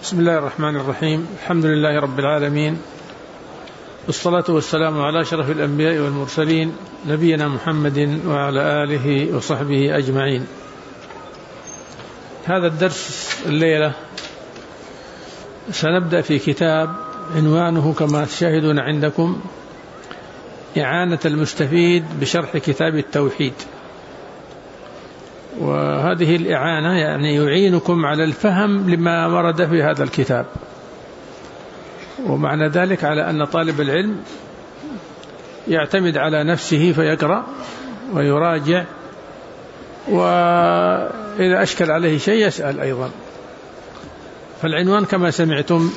بسم الله الرحمن الرحيم. الحمد لله رب العالمين، والصلاة والسلام على أشرف الأنبياء والمرسلين نبينا محمد وعلى آله وصحبه أجمعين. هذا الدرس الليلة سنبدأ في كتاب عنوانه كما تشاهدون عندكم إعانة المستفيد بشرح كتاب التوحيد. وهذه الإعانة يعني يعينكم على الفهم لما ورد في هذا الكتاب، ومعنى ذلك على أن طالب العلم يعتمد على نفسه فيقرأ ويراجع، وإذا أشكل عليه شيء يسأل أيضا. فالعنوان كما سمعتم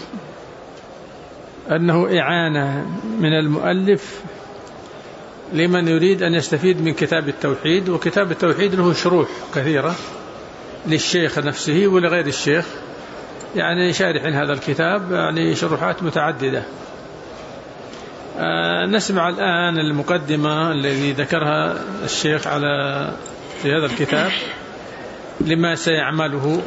أنه إعانة من المؤلف لمن يريد أن يستفيد من كتاب التوحيد. وكتاب التوحيد له شروح كثيرة للشيخ نفسه ولغير الشيخ، يعني شارح هذا الكتاب يعني شروحات متعددة. نسمع الآن المقدمة الذي ذكرها الشيخ في هذا الكتاب لما سيعمله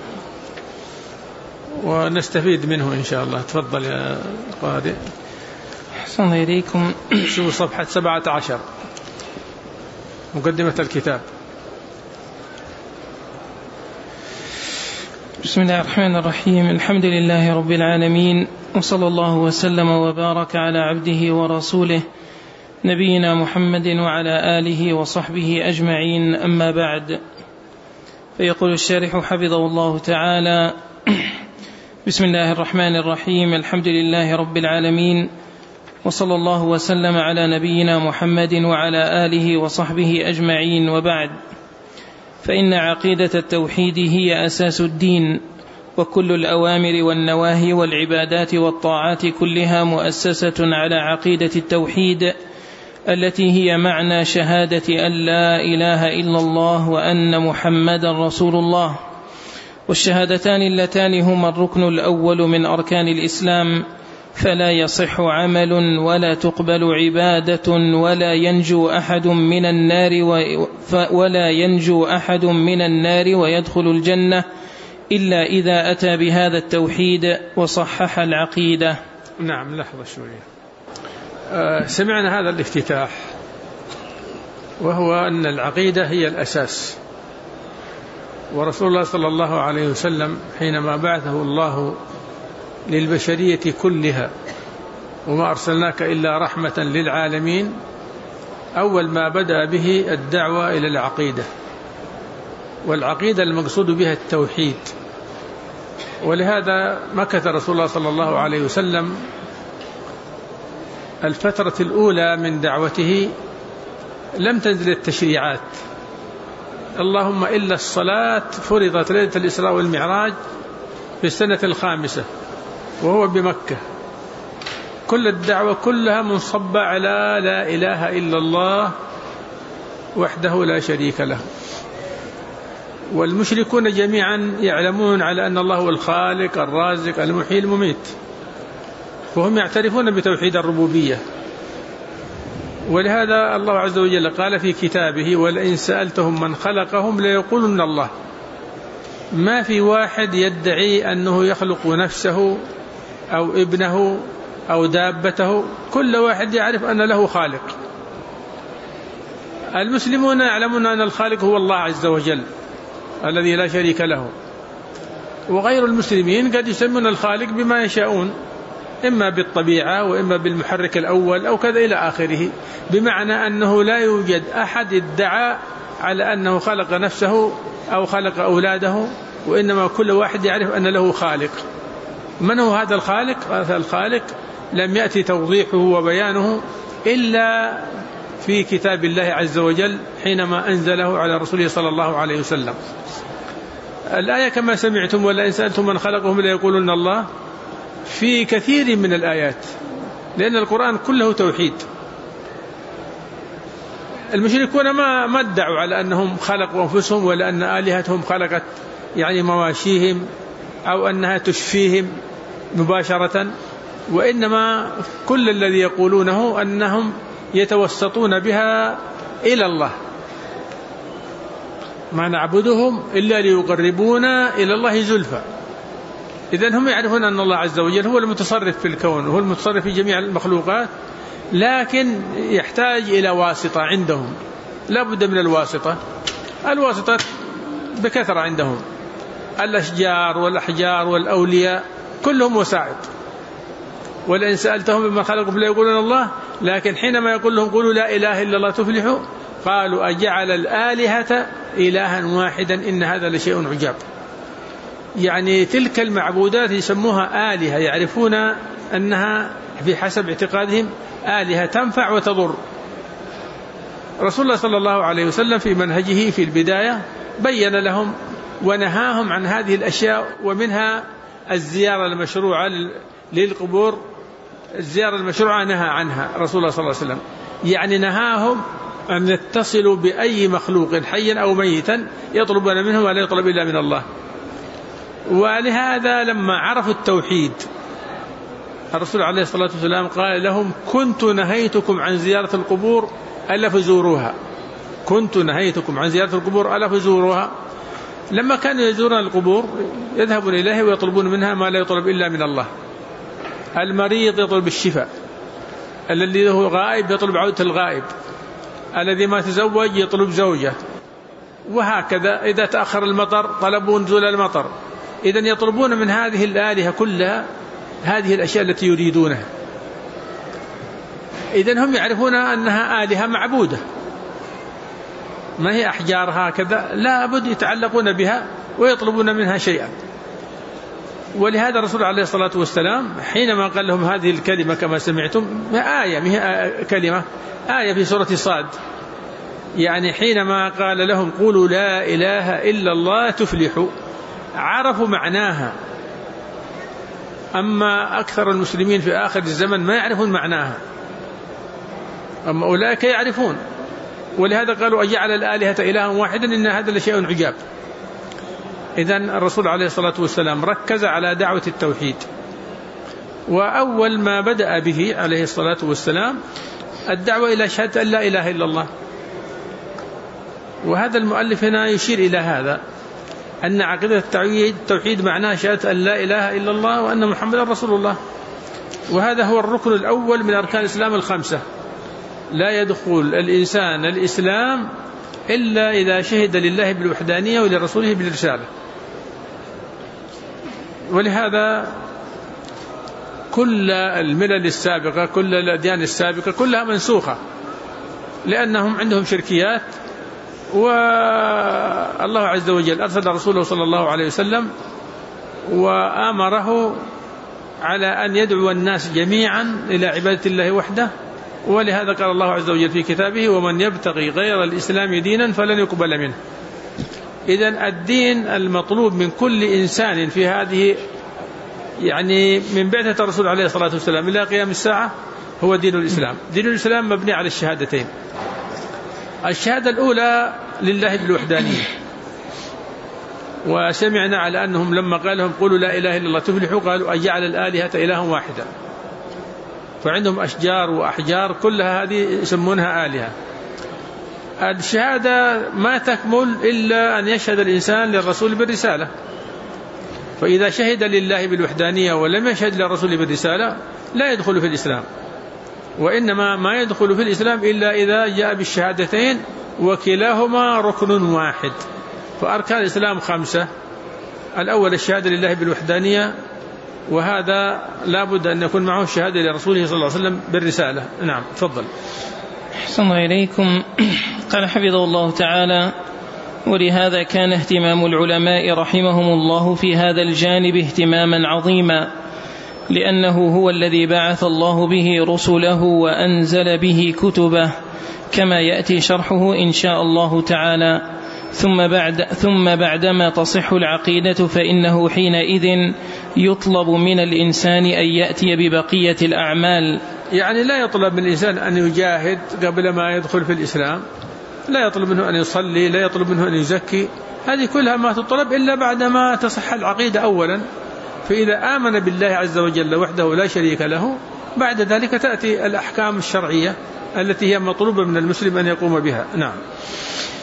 ونستفيد منه إن شاء الله. تفضل يا قارئ. أحسن إليكم. شو صفحة 17 مقدمة الكتاب. بسم الله الرحمن الرحيم. الحمد لله رب العالمين، وصلى الله وسلم وبارك على عبده ورسوله نبينا محمد وعلى آله وصحبه أجمعين، أما بعد. فيقول الشارح حفظه الله تعالى: بسم الله الرحمن الرحيم. الحمد لله رب العالمين، وصلى الله وسلم على نبينا محمد وعلى آله وصحبه أجمعين، وبعد. فإن عقيدة التوحيد هي أساس الدين، وكل الأوامر والنواهي والعبادات والطاعات كلها مؤسسة على عقيدة التوحيد التي هي معنى شهادة أن لا إله إلا الله وأن محمدا رسول الله. والشهادتان اللتان هما الركن الأول من أركان الإسلام، فلا يصح عمل ولا تقبل عبادة ولا ينجو أحد من النار ويدخل الجنة إلا إذا أتى بهذا التوحيد وصحح العقيدة. نعم، لحظة شوية. سمعنا هذا الافتتاح، وهو أن العقيدة هي الأساس. ورسول الله صلى الله عليه وسلم حينما بعثه الله للبشرية كلها وما أرسلناك إلا رحمة للعالمين، أول ما بدأ به الدعوة إلى العقيدة، والعقيدة المقصود بها التوحيد. ولهذا مكث رسول الله صلى الله عليه وسلم الفترة الأولى من دعوته لم تنزل التشريعات، اللهم إلا الصلاة فرضت ليلة الإسراء والمعراج في السنة 5 وهو بمكة. كل الدعوة كلها منصبة على لا إله إلا الله وحده لا شريك له. والمشركون جميعا يعلمون على أن الله هو الخالق الرازق المحيي المميت، وهم يعترفون بتوحيد الربوبية. ولهذا الله عز وجل قال في كتابه: ولئن سألتهم من خلقهم ليقولن الله. ما في واحد يدعي أنه يخلق نفسه أو ابنه أو دابته، كل واحد يعرف أن له خالق. المسلمون يعلمون أن الخالق هو الله عز وجل الذي لا شريك له، وغير المسلمين قد يسمون الخالق بما يشاءون، إما بالطبيعة وإما بالمحرك الأول أو كذا إلى آخره، بمعنى أنه لا يوجد أحد ادعى على أنه خلق نفسه أو خلق أولاده، وإنما كل واحد يعرف أن له خالق. من هو هذا الخالق؟ هذا الخالق لم يأتي توضيحه وبيانه إلا في كتاب الله عز وجل حينما أنزله على رسوله صلى الله عليه وسلم. الآية كما سمعتم: ولئن سألتم من خلقهم ليقولن الله، في كثير من الآيات، لأن القرآن كله توحيد. المشركون ما ادعوا على أنهم خلقوا أنفسهم ولا أن آلهتهم خلقت يعني مواشيهم أو أنها تشفيهم مباشرة، وإنما كل الذي يقولونه أنهم يتوسطون بها إلى الله، ما نعبدهم إلا ليقربونا إلى الله زلفى. إذن هم يعرفون أن الله عز وجل هو المتصرف في الكون وهو المتصرف في جميع المخلوقات، لكن يحتاج إلى واسطة عندهم، لا بد من الواسطة بكثرة عندهم، الأشجار والأحجار والأولياء كلهم وسائط. ولئن سألتهم بما خلقوا لا يقولون الله، لكن حينما يقول لهم قولوا لا إله إلا الله تفلحوا، قالوا أجعل الآلهة إلها واحدا إن هذا لشيء عجاب. يعني تلك المعبودات يسموها آلهة، يعرفون أنها بحسب اعتقادهم آلهة تنفع وتضر. رسول الله صلى الله عليه وسلم في منهجه في البداية بين لهم ونهاهم عن هذه الأشياء، ومنها الزيارة المشروعة للقبور. الزيارة المشروعة نهى عنها رسول الله صلى الله عليه وسلم، يعني نهاهم أن يتصلوا بأي مخلوق حيا أو ميتا يطلبون منه ولا يطلب إلا من الله. ولهذا لما عرفوا التوحيد الرسول عليه الصلاة والسلام قال لهم كنت نهيتكم عن زيارة القبور ألا فزوروها، كنت نهيتكم عن زيارة القبور ألا فزوروها. لما كانوا يزورون القبور يذهبون إليه ويطلبون منها ما لا يطلب إلا من الله. المريض يطلب الشفاء، الذي هو غائب يطلب عودة الغائب، الذي ما تزوج يطلب زوجة، وهكذا. إذا تأخر المطر طلبوا نزول المطر. إذن يطلبون من هذه الآلهة كلها هذه الأشياء التي يريدونها. إذن هم يعرفون أنها آلهة معبودة، ما هي أحجار هكذا، لا بد يتعلقون بها ويطلبون منها شيئا. ولهذا الرسول عليه الصلاة والسلام حينما قال لهم هذه الكلمة كما سمعتم آية كلمة آية في سورة صاد، يعني حينما قال لهم قولوا لا إله إلا الله تفلحوا، عرفوا معناها. أما أكثر المسلمين في آخر الزمن ما يعرفون معناها، أما أولئك يعرفون. ولهذا قالوا أجعل الآلهة إلها واحدا إن هذا لشيء عجاب. إذن الرسول عليه الصلاة والسلام ركز على دعوة التوحيد، وأول ما بدأ به عليه الصلاة والسلام الدعوة إلى شهادة أن لا إله إلا الله. وهذا المؤلف هنا يشير إلى هذا، أن عقيدة التوحيد معناه شهادة أن لا إله إلا الله وأن محمدا رسول الله. وهذا هو الركن الأول من أركان الإسلام الخمسة. لا يدخل الإنسان الإسلام إلا إذا شهد لله بالوحدانية ولرسوله بالرسالة. ولهذا كل الملل السابقة كل الأديان السابقة كلها منسوخة، لأنهم عندهم شركيات. والله عز وجل أرسل رسوله صلى الله عليه وسلم وآمره على أن يدعو الناس جميعا إلى عبادة الله وحده. ولهذا قال الله عز وجل في كتابه ومن يبتغي غير الإسلام دينا فلن يقبل منه. إذن الدين المطلوب من كل إنسان في هذه يعني من بعثة الرسول عليه الصلاة والسلام إلى قيام الساعة هو دين الإسلام. دين الإسلام مبني على الشهادتين. الشهادة الأولى لله بالوحدانية، وسمعنا على أنهم لما قال لهم قولوا لا إله إلا الله تفلحوا قالوا أجعل الآلهة إلها واحدا، فعندهم أشجار وأحجار كلها هذه يسمونها آلهة. الشهادة ما تكمل إلا أن يشهد الإنسان للرسول بالرسالة، فإذا شهد لله بالوحدانية ولم يشهد للرسول بالرسالة لا يدخل في الإسلام. وإنما ما يدخل في الإسلام إلا إذا جاء بالشهادتين وكلاهما ركن واحد. فأركان الإسلام خمسة. الأول الشهادة لله بالوحدانية، وهذا لا بد أن يكون معه الشهادة لرسوله صلى الله عليه وسلم بالرسالة. نعم تفضل. أحسن الله إليكم. قال حفظه الله تعالى ولهذا كان اهتمام العلماء رحمهم الله في هذا الجانب اهتماما عظيما، لأنه هو الذي بعث الله به رسله وأنزل به كتبه، كما يأتي شرحه إن شاء الله تعالى. ثم بعدما تصح العقيدة فإنه حينئذ يطلب من الإنسان أن يأتي ببقية الأعمال. يعني لا يطلب من الإنسان أن يجاهد قبل ما يدخل في الإسلام، لا يطلب منه أن يصلي، لا يطلب منه أن يزكي، هذه كلها ما تطلب إلا بعدما تصح العقيدة أولا. فإذا آمن بالله عز وجل وحده لا شريك له بعد ذلك تأتي الأحكام الشرعية التي هي مطلوبة من المسلم أن يقوم بها. نعم.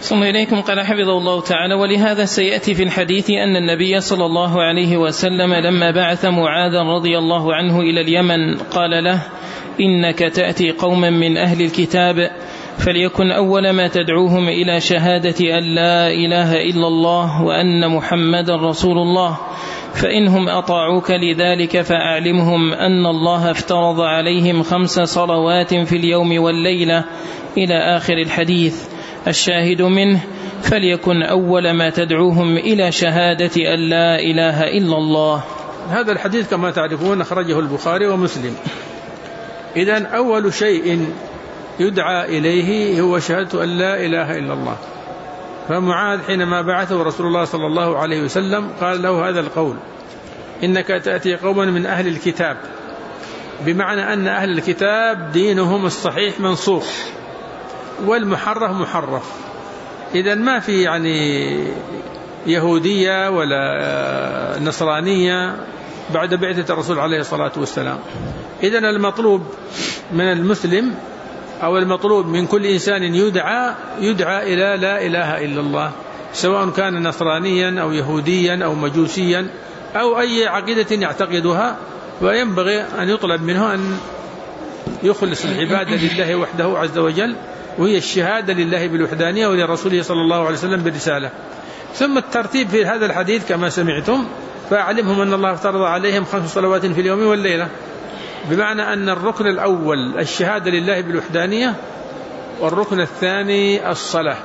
ثم إليكم قال حفظه الله تعالى: ولهذا سيأتي في الحديث أن النبي صلى الله عليه وسلم لما بعث معاذا رضي الله عنه إلى اليمن قال له: إنك تأتي قوما من أهل الكتاب فليكن أول ما تدعوهم إلى شهادة أن لا إله إلا الله وأن محمدا رسول الله، فإنهم أطاعوك لذلك فأعلمهم أن الله افترض عليهم 5 صلوات في اليوم والليلة إلى آخر الحديث. الشاهد منه: فليكن أول ما تدعوهم إلى شهادة أن لا إله إلا الله. هذا الحديث كما تعرفون أخرجه البخاري ومسلم. إذن أول شيء يدعى إليه هو شهادة أن لا إله إلا الله. فمعاذ حينما بعثه رسول الله صلى الله عليه وسلم قال له هذا القول: إنك تأتي قوما من أهل الكتاب، بمعنى أن أهل الكتاب دينهم الصحيح منسوخ والمحرف محرف. إذن ما في يعني يهودية ولا نصرانية بعد بعثة الرسول عليه الصلاة والسلام. إذن المطلوب من المسلم أو المطلوب من كل إنسان يدعى إلى لا إله إلا الله، سواء كان نصرانيا أو يهوديا أو مجوسيا أو أي عقيدة يعتقدها، وينبغي أن يطلب منه أن يخلص العبادة لله وحده عز وجل، وهي الشهادة لله بالوحدانية ولرسوله صلى الله عليه وسلم بالرسالة. ثم الترتيب في هذا الحديث كما سمعتم: فأعلمهم أن الله افترض عليهم 5 صلوات في اليوم والليلة، بمعنى أن الركن الأول الشهادة لله بالوحدانية، والركن الثاني الصلاة.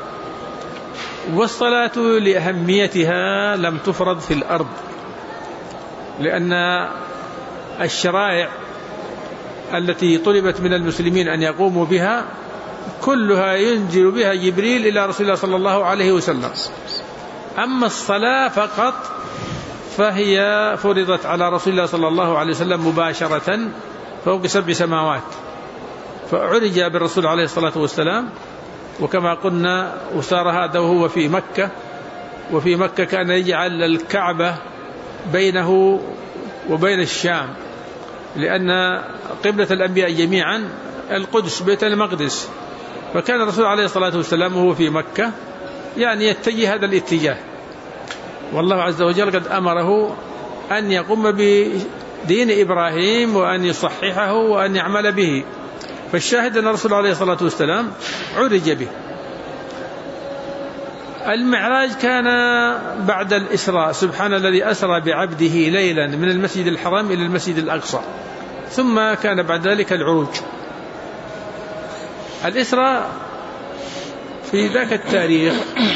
والصلاة لأهميتها لم تفرض في الأرض، لأن الشرائع التي طلبت من المسلمين أن يقوموا بها كلها ينزل بها جبريل إلى رسول الله صلى الله عليه وسلم. أما الصلاة فقط فهي فرضت على رسول الله صلى الله عليه وسلم مباشرة فوق 7 سماوات، فعرج بالرسول عليه الصلاة والسلام. وكما قلنا وصار هذا وهو في مكة، وفي مكة كان يجعل الكعبة بينه وبين الشام، لأن قبلة الأنبياء جميعا القدس بيت المقدس، فكان الرسول عليه الصلاة والسلام وهو في مكة يعني يتجه هذا الاتجاه، والله عز وجل قد أمره أن يقوم بدين إبراهيم وأن يصححه وأن يعمل به. فالشاهد أن الرسول عليه الصلاة والسلام عرج به. المعراج كان بعد الإسراء: سبحان الذي أسرى بعبده ليلا من المسجد الحرام إلى المسجد الأقصى، ثم كان بعد ذلك العروج. الإسراء في ذاك التاريخ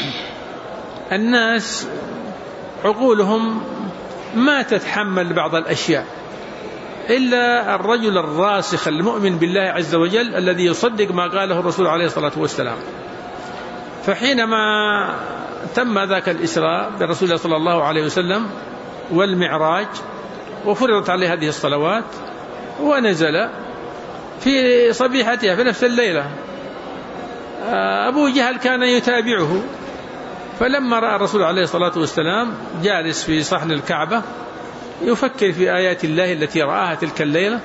الناس عقولهم ما تتحمل بعض الأشياء إلا الرجل الراسخ المؤمن بالله عز وجل الذي يصدق ما قاله الرسول عليه الصلاة والسلام. فحينما تم ذاك الإسراء بالرسول صلى الله عليه وسلم والمعراج وفرضت عليه هذه الصلوات، ونزل في صبيحتها في نفس الليلة، أبو جهل كان يتابعه، فلما رأى الرسول عليه الصلاة والسلام جالس في صحن الكعبة يفكر في آيات الله التي رآها تلك الليلة،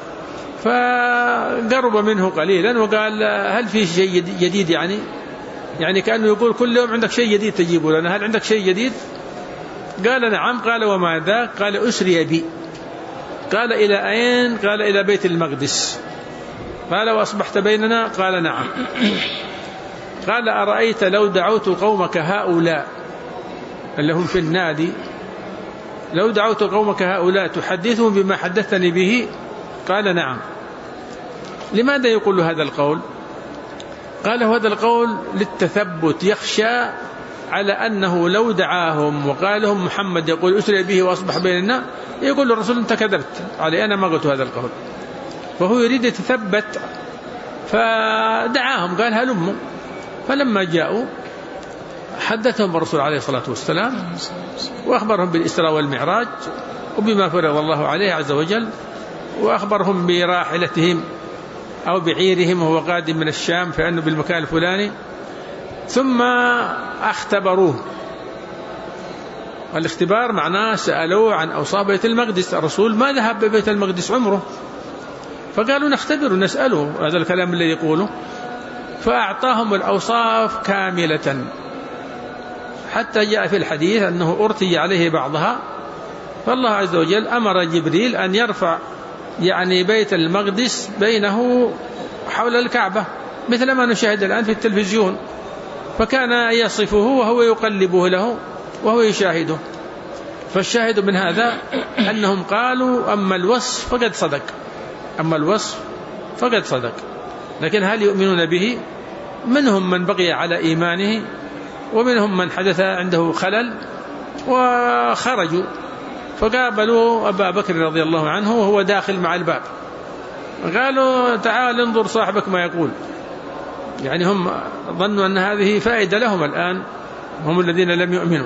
فقرب منه قليلا وقال: هل في شيء جديد؟ يعني كأنه يقول كل يوم عندك شيء جديد تجيبه لنا، هل عندك شيء جديد؟ قال: نعم. قال: وما ذاك؟ قال: أسري بي. قال: إلى أين؟ قال: إلى بيت المقدس. قال: وأصبحت بيننا؟ قال: نعم. قال: أرأيت لو دعوت قومك هؤلاء اللي هم في النادي، لو دعوت قومك هؤلاء تحدثهم بما حدثني به؟ قال: نعم. لماذا يقول هذا القول؟ قال: هذا القول للتثبت، يخشى على أنه لو دعاهم وقال لهم محمد يقول أسري به وأصبح بيننا، يقول الرسول أنت كذبت علي، أنا ما قلت هذا القول. فهو يريد يتثبت، فدعاهم قال: هلموا. فلما جاءوا حدثهم الرسول عليه الصلاة والسلام وأخبرهم بالإسراء والمعراج وبما فرض الله عليه عز وجل، وأخبرهم براحلتهم أو بعيرهم وهو قادم من الشام فأنه بالمكان الفلاني، ثم اختبروه. والاختبار معناه سألوه عن أوصاف بيت المقدس. الرسول ما ذهب ببيت المقدس عمره، فقالوا نختبره نسأله هذا الكلام اللي يقوله. فأعطاهم الأوصاف كاملة، حتى جاء في الحديث أنه أرتج عليه بعضها، فالله عز وجل أمر جبريل أن يرفع يعني بيت المقدس بينه حول الكعبة مثل ما نشاهد الآن في التلفزيون، فكان يصفه وهو يقلبه له وهو يشاهده. فالشاهد من هذا أنهم قالوا أما الوصف فقد صدق، أما الوصف فقد صدق، لكن هل يؤمنون به؟ منهم من بقي على إيمانه، ومنهم من حدث عنده خلل وخرجوا، فقابلوا أبا بكر رضي الله عنه وهو داخل مع الباب، قالوا تعال انظر صاحبك ما يقول. يعني هم ظنوا أن هذه فائدة لهم الآن، هم الذين لم يؤمنوا.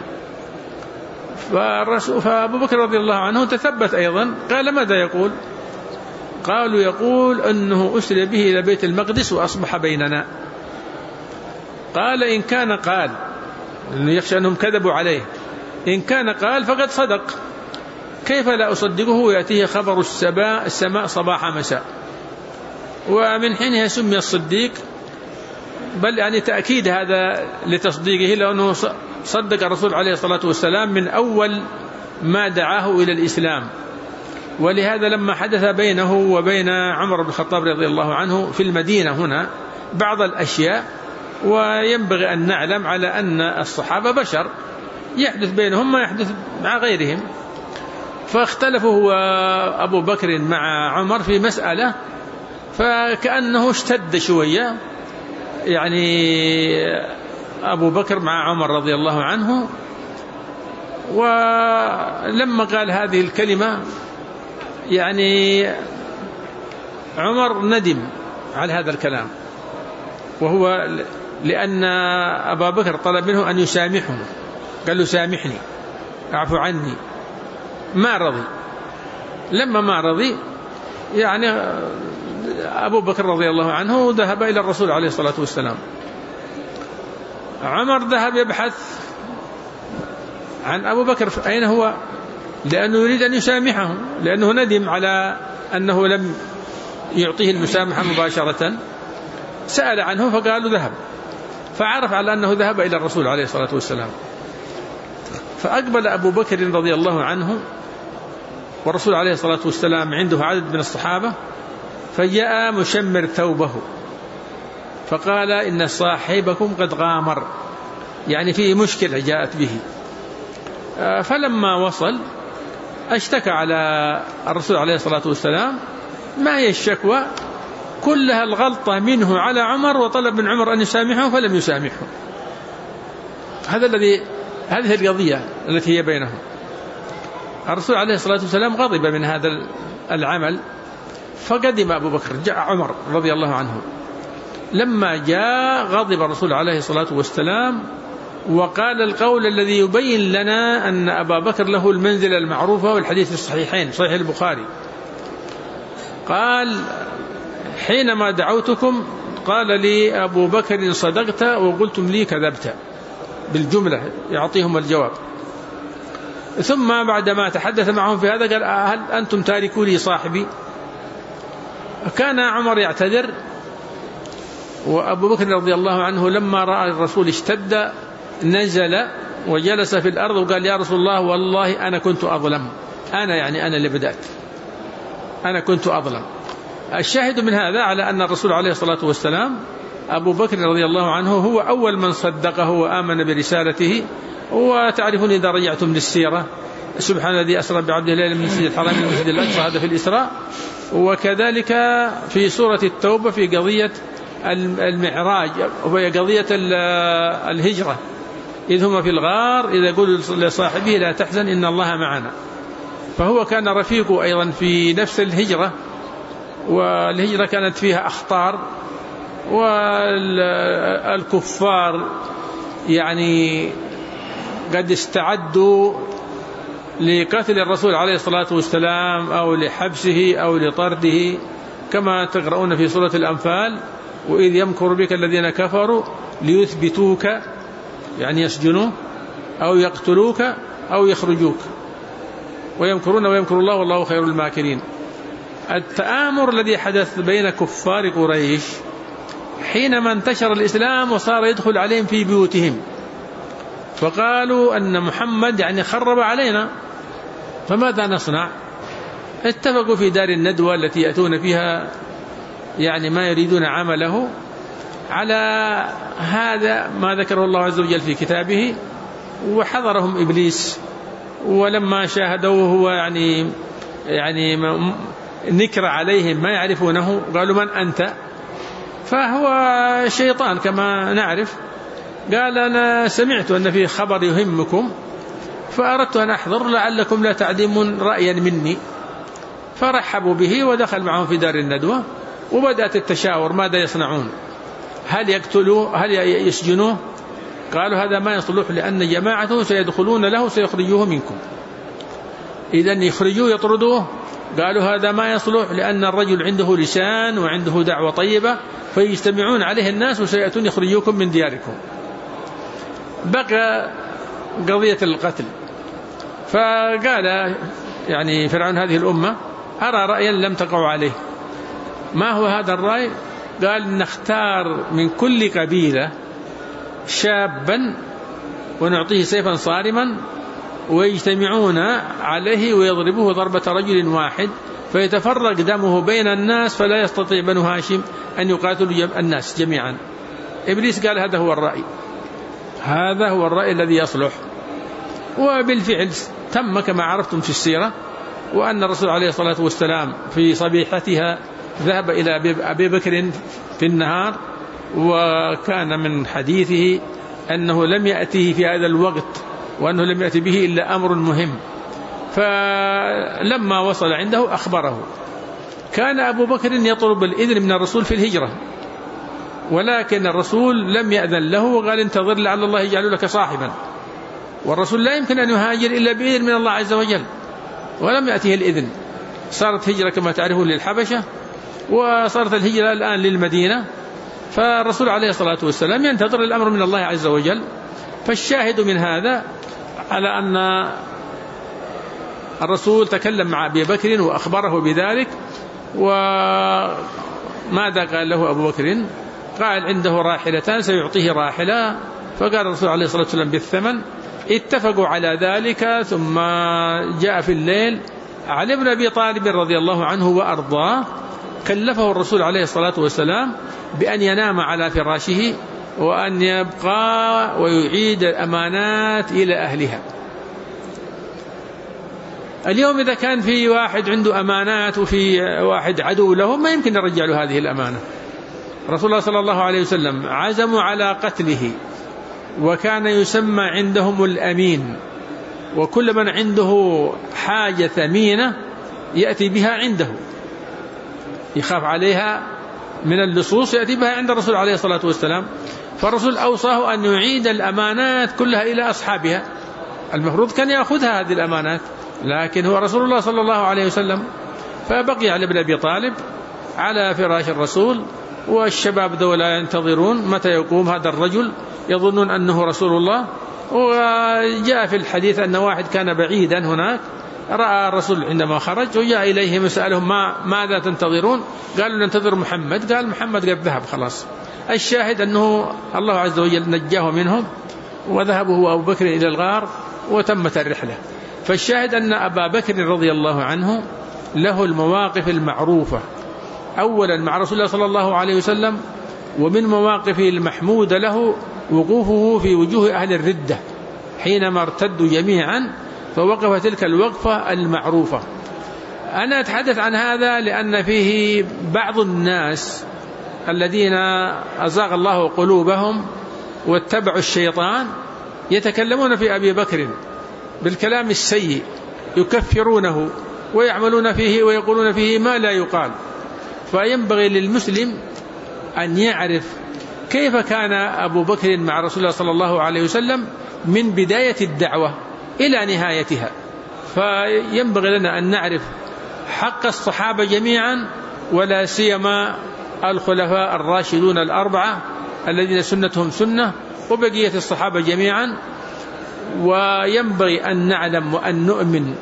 فأبو بكر رضي الله عنه تثبت أيضا، قال ماذا يقول؟ قالوا يقول أنه أسري به إلى بيت المقدس وأصبح بيننا. قال إن كان قال، يخشى أنهم كذبوا عليه، إن كان قال فقد صدق، كيف لا أصدقه ويأتيه خبر السماء صباح مساء. ومن حينها سمي الصديق، بل يعني تأكيد هذا لتصديقه، لأنه صدق الرسول عليه الصلاة والسلام من أول ما دعاه إلى الإسلام. ولهذا لما حدث بينه وبين عمر بن الخطاب رضي الله عنه في المدينة هنا بعض الأشياء، وينبغي أن نعلم على أن الصحابة بشر يحدث بينهم ما يحدث مع غيرهم، فاختلفوا هو أبو بكر مع عمر في مسألة، فكأنه اشتد شوية يعني أبو بكر مع عمر رضي الله عنه. ولما قال هذه الكلمة يعني عمر ندم على هذا الكلام، وهو لأن أبا بكر طلب منه أن يسامحه، قال له سامحني اعفو عني، ما رضي. لما ما رضي يعني أبو بكر رضي الله عنه ذهب إلى الرسول عليه الصلاة والسلام. عمر ذهب يبحث عن أبو بكر أين هو، لأنه يريد أن يسامحه، لأنه ندم على أنه لم يعطيه المسامحة مباشرة. سأل عنه فقالوا ذهب، فعرف على أنه ذهب إلى الرسول عليه الصلاة والسلام. فأقبل أبو بكر رضي الله عنه والرسول عليه الصلاة والسلام عنده عدد من الصحابة، فجاء مشمر ثوبه فقال إن صاحبكم قد غامر، يعني فيه مشكلة جاءت به. فلما وصل اشتكى على الرسول عليه الصلاة والسلام. ما هي الشكوى؟ كلها الغلطة منه على عمر، وطلب من عمر أن يسامحه فلم يسامحه. هذه القضية التي هي بينهم. الرسول عليه الصلاة والسلام غضب من هذا العمل، فقدم أبو بكر، جاء عمر رضي الله عنه. لما جاء غضب الرسول عليه الصلاة والسلام وقال القول الذي يبين لنا أن أبا بكر له المنزلة المعروفة، والحديث في الصحيحين صحيح البخاري. قال حينما دعوتكم قال لي أبو بكر صدقت وقلتم لي كذبت، بالجملة يعطيهم الجواب. ثم بعدما تحدث معهم في هذا قال هل أنتم تاركوا لي صاحبي؟ كان عمر يعتذر، وأبو بكر رضي الله عنه لما رأى الرسول اشتد نزل وجلس في الأرض وقال يا رسول الله والله أنا كنت أظلم، أنا اللي بدأت، أنا كنت أظلم. الشاهد من هذا على أن الرسول عليه الصلاة والسلام أبو بكر رضي الله عنه هو أول من صدقه وآمن برسالته. وتعرفون إذا رجعتم للسيرة سبحان الذي أسرى بعبده ليلا من المسجد الحرام إلى المسجد الأقصى، هذا في الإسراء. وكذلك في سورة التوبة في قضية المعراج وهي قضية الهجرة، إذ هم في الغار إذا يقول لصاحبه لا تحزن إن الله معنا. فهو كان رفيقه أيضا في نفس الهجرة، والهجرة كانت فيها أخطار، والكفار يعني قد استعدوا لقتل الرسول عليه الصلاة والسلام أو لحبسه أو لطرده، كما تقرؤون في سورة الأنفال وإذ يمكر بك الذين كفروا ليثبتوك، يعني يسجنوك أو يقتلوك أو يخرجوك، ويمكرون ويمكر الله والله خير الماكرين. التآمر الذي حدث بين كفار قريش حينما انتشر الإسلام وصار يدخل عليهم في بيوتهم، فقالوا أن محمد يعني خرب علينا، فماذا نصنع؟ اتفقوا في دار الندوة التي يأتون فيها يعني ما يريدون عمله على هذا ما ذكره الله عز وجل في كتابه. وحضرهم إبليس، ولما شاهدوه هو يعني نكر عليهم ما يعرفونه، قالوا من أنت؟ فهو شيطان كما نعرف. قال أنا سمعت أن في خبر يهمكم فأردت أن أحضر لعلكم لا تعدمون رأيا مني. فرحبوا به ودخل معهم في دار الندوة، وبدأت التشاور ماذا يصنعون، هل يقتلوه هل يسجنوه؟ قالوا هذا ما يصلح لأن جماعته سيدخلون له سيخرجوه منكم، إذن يخرجوه يطردوه. قالوا هذا ما يصلح لأن الرجل عنده لسان وعنده دعوة طيبة فيجتمعون عليه الناس وسيأتون يخرجوكم من دياركم. بقى قضية القتل. فقال يعني فرعون هذه الأمة أرى رأيا لم تقعوا عليه. ما هو هذا الرأي؟ قال نختار من كل قبيلة شابا ونعطيه سيفا صارما ويجتمعون عليه ويضربوه ضربة رجل واحد فيتفرق دمه بين الناس فلا يستطيع بنو هاشم أن يقاتلوا الناس جميعا. إبليس قال هذا هو الرأي، هذا هو الرأي الذي يصلح. وبالفعل تم كما عرفتم في السيرة، وأن الرسول عليه الصلاة والسلام في صبيحتها ذهب إلى أبي بكر في النهار، وكان من حديثه أنه لم يأتيه في هذا الوقت وأنه لم يأتي به إلا أمر مهم. فلما وصل عنده أخبره. كان أبو بكر يطلب الإذن من الرسول في الهجرة، ولكن الرسول لم يأذن له وقال انتظر لعل الله يجعل لك صاحبا، والرسول لا يمكن أن يهاجر إلا بإذن من الله عز وجل، ولم يأته الإذن. صارت هجرة كما تعرفون للحبشة، وصارت الهجرة الآن للمدينة. فالرسول عليه الصلاة والسلام ينتظر الأمر من الله عز وجل. فالشاهد من هذا على أن الرسول تكلم مع أبي بكر وأخبره بذلك. وماذا قال له أبو بكر؟ قال عنده راحلتان سيعطيه راحلة. فقال الرسول عليه الصلاة والسلام بالثمن. اتفقوا على ذلك. ثم جاء في الليل علي بن أبي طالب رضي الله عنه وأرضاه، كلفه الرسول عليه الصلاة والسلام بأن ينام على فراشه وأن يبقى ويعيد الأمانات إلى أهلها. اليوم إذا كان في واحد عنده أمانات وفي واحد عدو له ما يمكن يرجع له هذه الأمانة. رسول الله صلى الله عليه وسلم عزموا على قتله، وكان يسمى عندهم الأمين، وكل من عنده حاجة ثمينة يأتي بها عنده، يخاف عليها من اللصوص يأتي بها عند الرسول عليه الصلاة والسلام. فالرسول أوصاه أن يعيد الأمانات كلها إلى أصحابها. المفروض كان يأخذها هذه الأمانات، لكن هو رسول الله صلى الله عليه وسلم. فبقي علي بن أبي طالب على فراش الرسول، والشباب ذولا ينتظرون متى يقوم هذا الرجل، يظنون أنه رسول الله. وجاء في الحديث أن واحد كان بعيدا هناك رأى الرسول عندما خرج وجاء إليهم وسألهم ماذا تنتظرون؟ قالوا ننتظر محمد. قال محمد قد ذهب خلاص. الشاهد أنه الله عز وجل نجاه منهم، وذهبوا هو أبو بكر إلى الغار وتمت الرحلة. فالشاهد أن أبا بكر رضي الله عنه له المواقف المعروفة، أولا مع رسول الله صلى الله عليه وسلم، ومن مواقفه المحمودة له وقوفه في وجوه أهل الردة حينما ارتدوا جميعا، فوقف تلك الوقفة المعروفة. أنا أتحدث عن هذا لأن فيه بعض الناس الذين أزاغ الله قلوبهم واتبعوا الشيطان يتكلمون في أبي بكر بالكلام السيء، يكفرونه ويعملون فيه ويقولون فيه ما لا يقال. فينبغي للمسلم أن يعرف كيف كان أبو بكر مع رسول الله صلى الله عليه وسلم من بداية الدعوة إلى نهايتها. فينبغي لنا أن نعرف حق الصحابة جميعا، ولا سيما الخلفاء الراشدون الأربعة الذين سنتهم سنة، وبقية الصحابة جميعا. وينبغي أن نعلم وأن نؤمن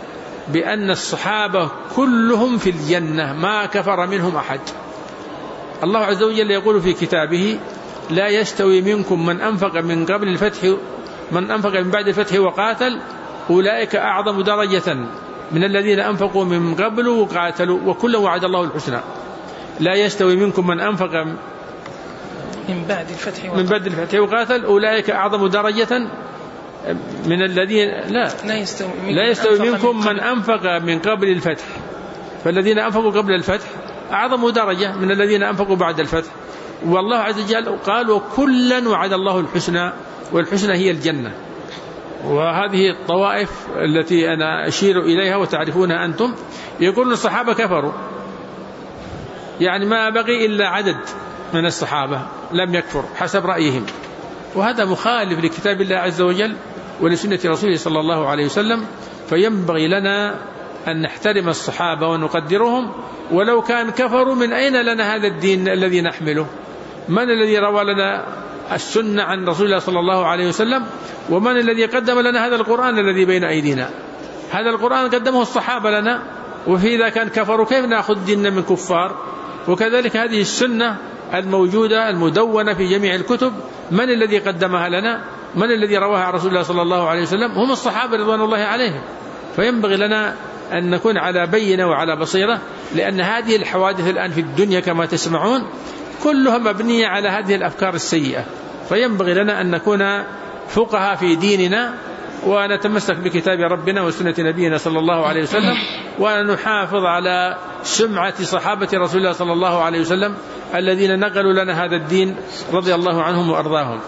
بأن الصحابة كلهم في الجنة ما كفر منهم أحد. الله عز وجل يقول في كتابه: لا يستوي منكم من أنفق من بعد الفتح وقاتل أولئك أعظم درجة من الذين أنفقوا من قبل وقاتلوا وكلا وعد الله الحسنى. لا يستوي منكم من أنفق من بعد الفتح وقاتل أولئك أعظم درجة من الذين لا يستوي منكم من أنفق من قبل الفتح، فالذين أنفقوا قبل الفتح أعظم درجة من الذين أنفقوا بعد الفتح. والله عز وجل قال: وكلا وعد الله الحسنى، والحسنى هي الجنة. وهذه الطوائف التي أنا أشير إليها وتعرفونها أنتم، يقولون الصحابة كفروا، يعني ما بقي إلا عدد من الصحابة لم يكفر حسب رأيهم، وهذا مخالف لكتاب الله عز وجل ولسنة رسوله صلى الله عليه وسلم. فينبغي لنا أن نحترم الصحابة ونقدرهم، ولو كان كفروا من أين لنا هذا الدين الذي نحمله؟ من الذي روى لنا السنة عن رسول الله صلى الله عليه وسلم؟ ومن الذي قدم لنا هذا القرآن الذي بين أيدينا؟ هذا القرآن قدمه الصحابة لنا، وفي إذا كان كفروا كيف نأخذ ديننا من كفار؟ وكذلك هذه السنة الموجودة المدونة في جميع الكتب، من الذي قدمها لنا؟ من الذي رواها عن رسول الله صلى الله عليه وسلم؟ هم الصحابة رضوان الله عليهم. فينبغي لنا أن نكون على بينة وعلى بصيرة، لأن هذه الحوادث الآن في الدنيا كما تسمعون كلها مبنية على هذه الأفكار السيئة. فينبغي لنا أن نكون فقهاء في ديننا، ونتمسك بكتاب ربنا وسنة نبينا صلى الله عليه وسلم، ونحافظ على سمعة صحابة رسول الله صلى الله عليه وسلم الذين نقلوا لنا هذا الدين رضي الله عنهم وأرضاهم.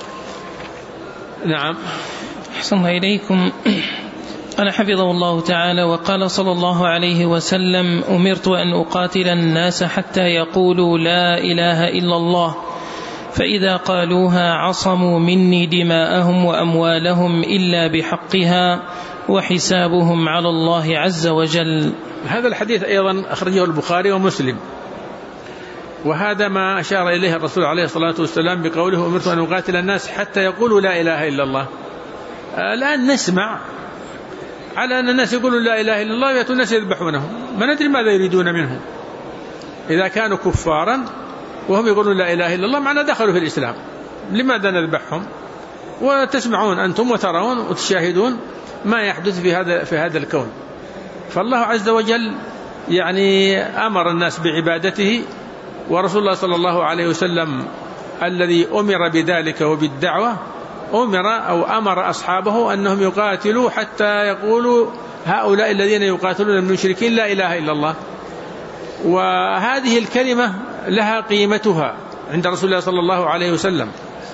نعم. أحسن إليكم. قال حفظه الله تعالى: وقال صلى الله عليه وسلم: أمرت أن أقاتل الناس حتى يقولوا لا إله إلا الله، فإذا قالوها عصموا مني دماءهم وأموالهم إلا بحقها وحسابهم على الله عز وجل. هذا الحديث أيضا أخرجه البخاري ومسلم، وهذا ما أشار إليه الرسول عليه الصلاة والسلام بقوله: أمرت أن أقاتل الناس حتى يقولوا لا إله إلا الله. الآن نسمع على أن الناس يقولوا لا إله إلا الله ويأتوا الناس يذبحونهم، ما ندري ماذا يريدون منهم. إذا كانوا كفارا وهم يقولون لا إله إلا الله معنى دخلوا في الإسلام، لماذا نذبحهم؟ وتسمعون أنتم وترون وتشاهدون ما يحدث في هذا الكون. فالله عز وجل يعني أمر الناس بعبادته، ورسول الله صلى الله عليه وسلم الذي أمر بذلك وبالدعوة أمر أصحابه أنهم يقاتلوا حتى يقولوا هؤلاء الذين يقاتلون من المشركين لا إله إلا الله. وهذه الكلمة لها قيمتها عند رسول الله صلى الله عليه وسلم.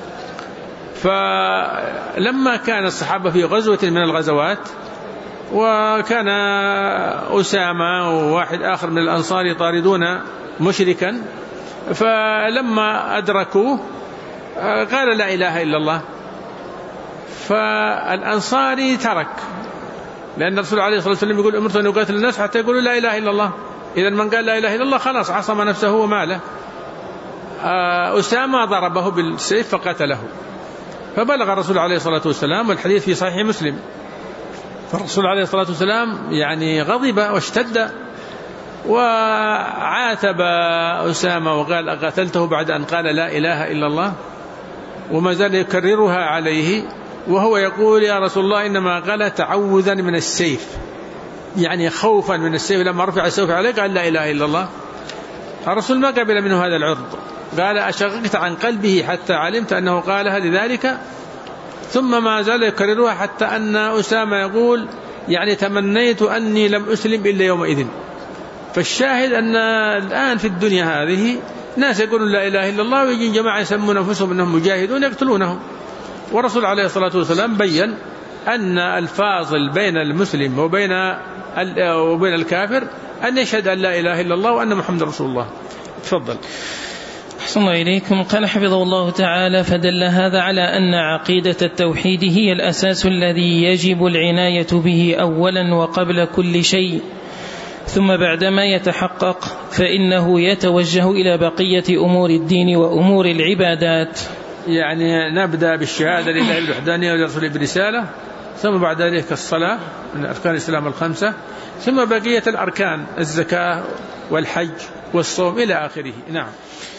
فلما كان الصحابة في غزوة من الغزوات، وكان أسامة وواحد آخر من الأنصار يطاردون مشركا، فلما أدركوه قال لا إله إلا الله، فالأنصاري ترك، لأن الرسول عليه الصلاة والسلام يقول: أمرت أن يقاتل الناس حتى يقولوا لا إله إلا الله. إذا من قال لا إله إلا الله خلاص عصم نفسه وماله. أسامة ضربه بالسيف فقتله، فبلغ الرسول عليه الصلاة والسلام، والحديث في صحيح مسلم، فالرسول عليه الصلاة والسلام يعني غضب واشتد وعاتب أسامة وقال: أقتلته بعد أن قال لا إله إلا الله؟ وما زال يكررها عليه، وهو يقول: يا رسول الله إنما قال تعوذا من السيف، يعني خوفا من السيف. لما رفع السيف عليه قال لا إله إلا الله. الرسول ما قبل منه هذا العرض، قال: أشققت عن قلبه حتى علمت أنه قالها لذلك؟ ثم ما زال يكررها حتى أن أسامة يقول: يعني تمنيت أني لم أسلم إلا يومئذ. فالشاهد أن الآن في الدنيا هذه ناس يقولون لا إله إلا الله، ويجين جماعة يسمون أنفسهم أنهم مجاهدون يقتلونهم. والرسول عليه الصلاة والسلام بيّن أن الفاصل بين المسلم وبين الكافر أن يشهد أن لا إله إلا الله وأن محمد رسول الله. تفضل. أحسن الله إليكم. قال حفظه الله تعالى: فدل هذا على أن عقيدة التوحيد هي الأساس الذي يجب العناية به أولا وقبل كل شيء، ثم بعدما يتحقق فإنه يتوجه إلى بقية أمور الدين وأمور العبادات. يعني نبدأ بالشهادة لله الوحدانية ولرسوله برسالة، ثم بعد ذلك الصلاة من أركان الإسلام الخمسة، ثم بقية الأركان الزكاة والحج والصوم إلى آخره. نعم.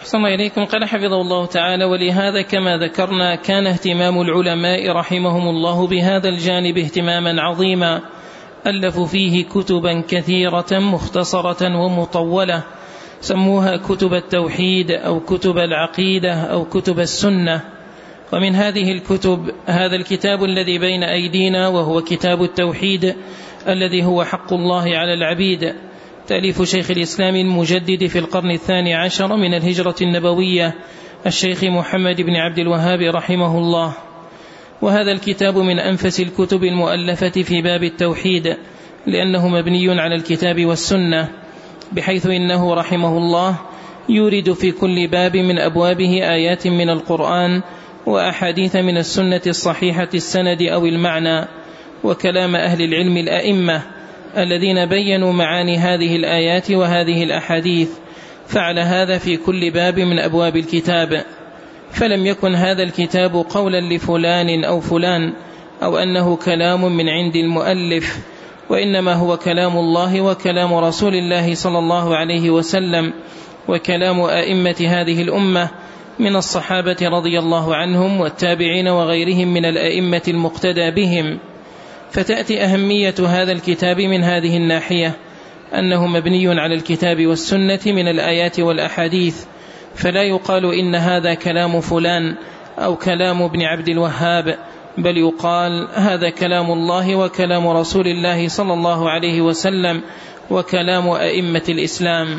أحسن الله إليكم. قال حفظه الله تعالى: ولهذا كما ذكرنا كان اهتمام العلماء رحمهم الله بهذا الجانب اهتماما عظيما، ألفوا فيه كتبا كثيرة مختصرة ومطولة، سموها كتب التوحيد أو كتب العقيدة أو كتب السنة. ومن هذه الكتب هذا الكتاب الذي بين أيدينا، وهو كتاب التوحيد الذي هو حق الله على العبيد، تأليف شيخ الإسلام المجدد في القرن 12 من الهجرة النبوية الشيخ محمد بن عبد الوهاب رحمه الله. وهذا الكتاب من أنفس الكتب المؤلفة في باب التوحيد، لأنه مبني على الكتاب والسنة، بحيث إنه رحمه الله يورد في كل باب من أبوابه آيات من القرآن وأحاديث من السنة الصحيحة السند أو المعنى، وكلام أهل العلم الأئمة الذين بينوا معاني هذه الآيات وهذه الأحاديث، فعل هذا في كل باب من أبواب الكتاب. فلم يكن هذا الكتاب قولا لفلان أو فلان، أو أنه كلام من عند المؤلف، وإنما هو كلام الله وكلام رسول الله صلى الله عليه وسلم، وكلام أئمة هذه الأمة من الصحابة رضي الله عنهم والتابعين وغيرهم من الأئمة المقتدى بهم. فتأتي أهمية هذا الكتاب من هذه الناحية، أنه مبني على الكتاب والسنة من الآيات والأحاديث، فلا يقال إن هذا كلام فلان أو كلام ابن عبد الوهاب، بل يقال هذا كلام الله وكلام رسول الله صلى الله عليه وسلم وكلام أئمة الإسلام،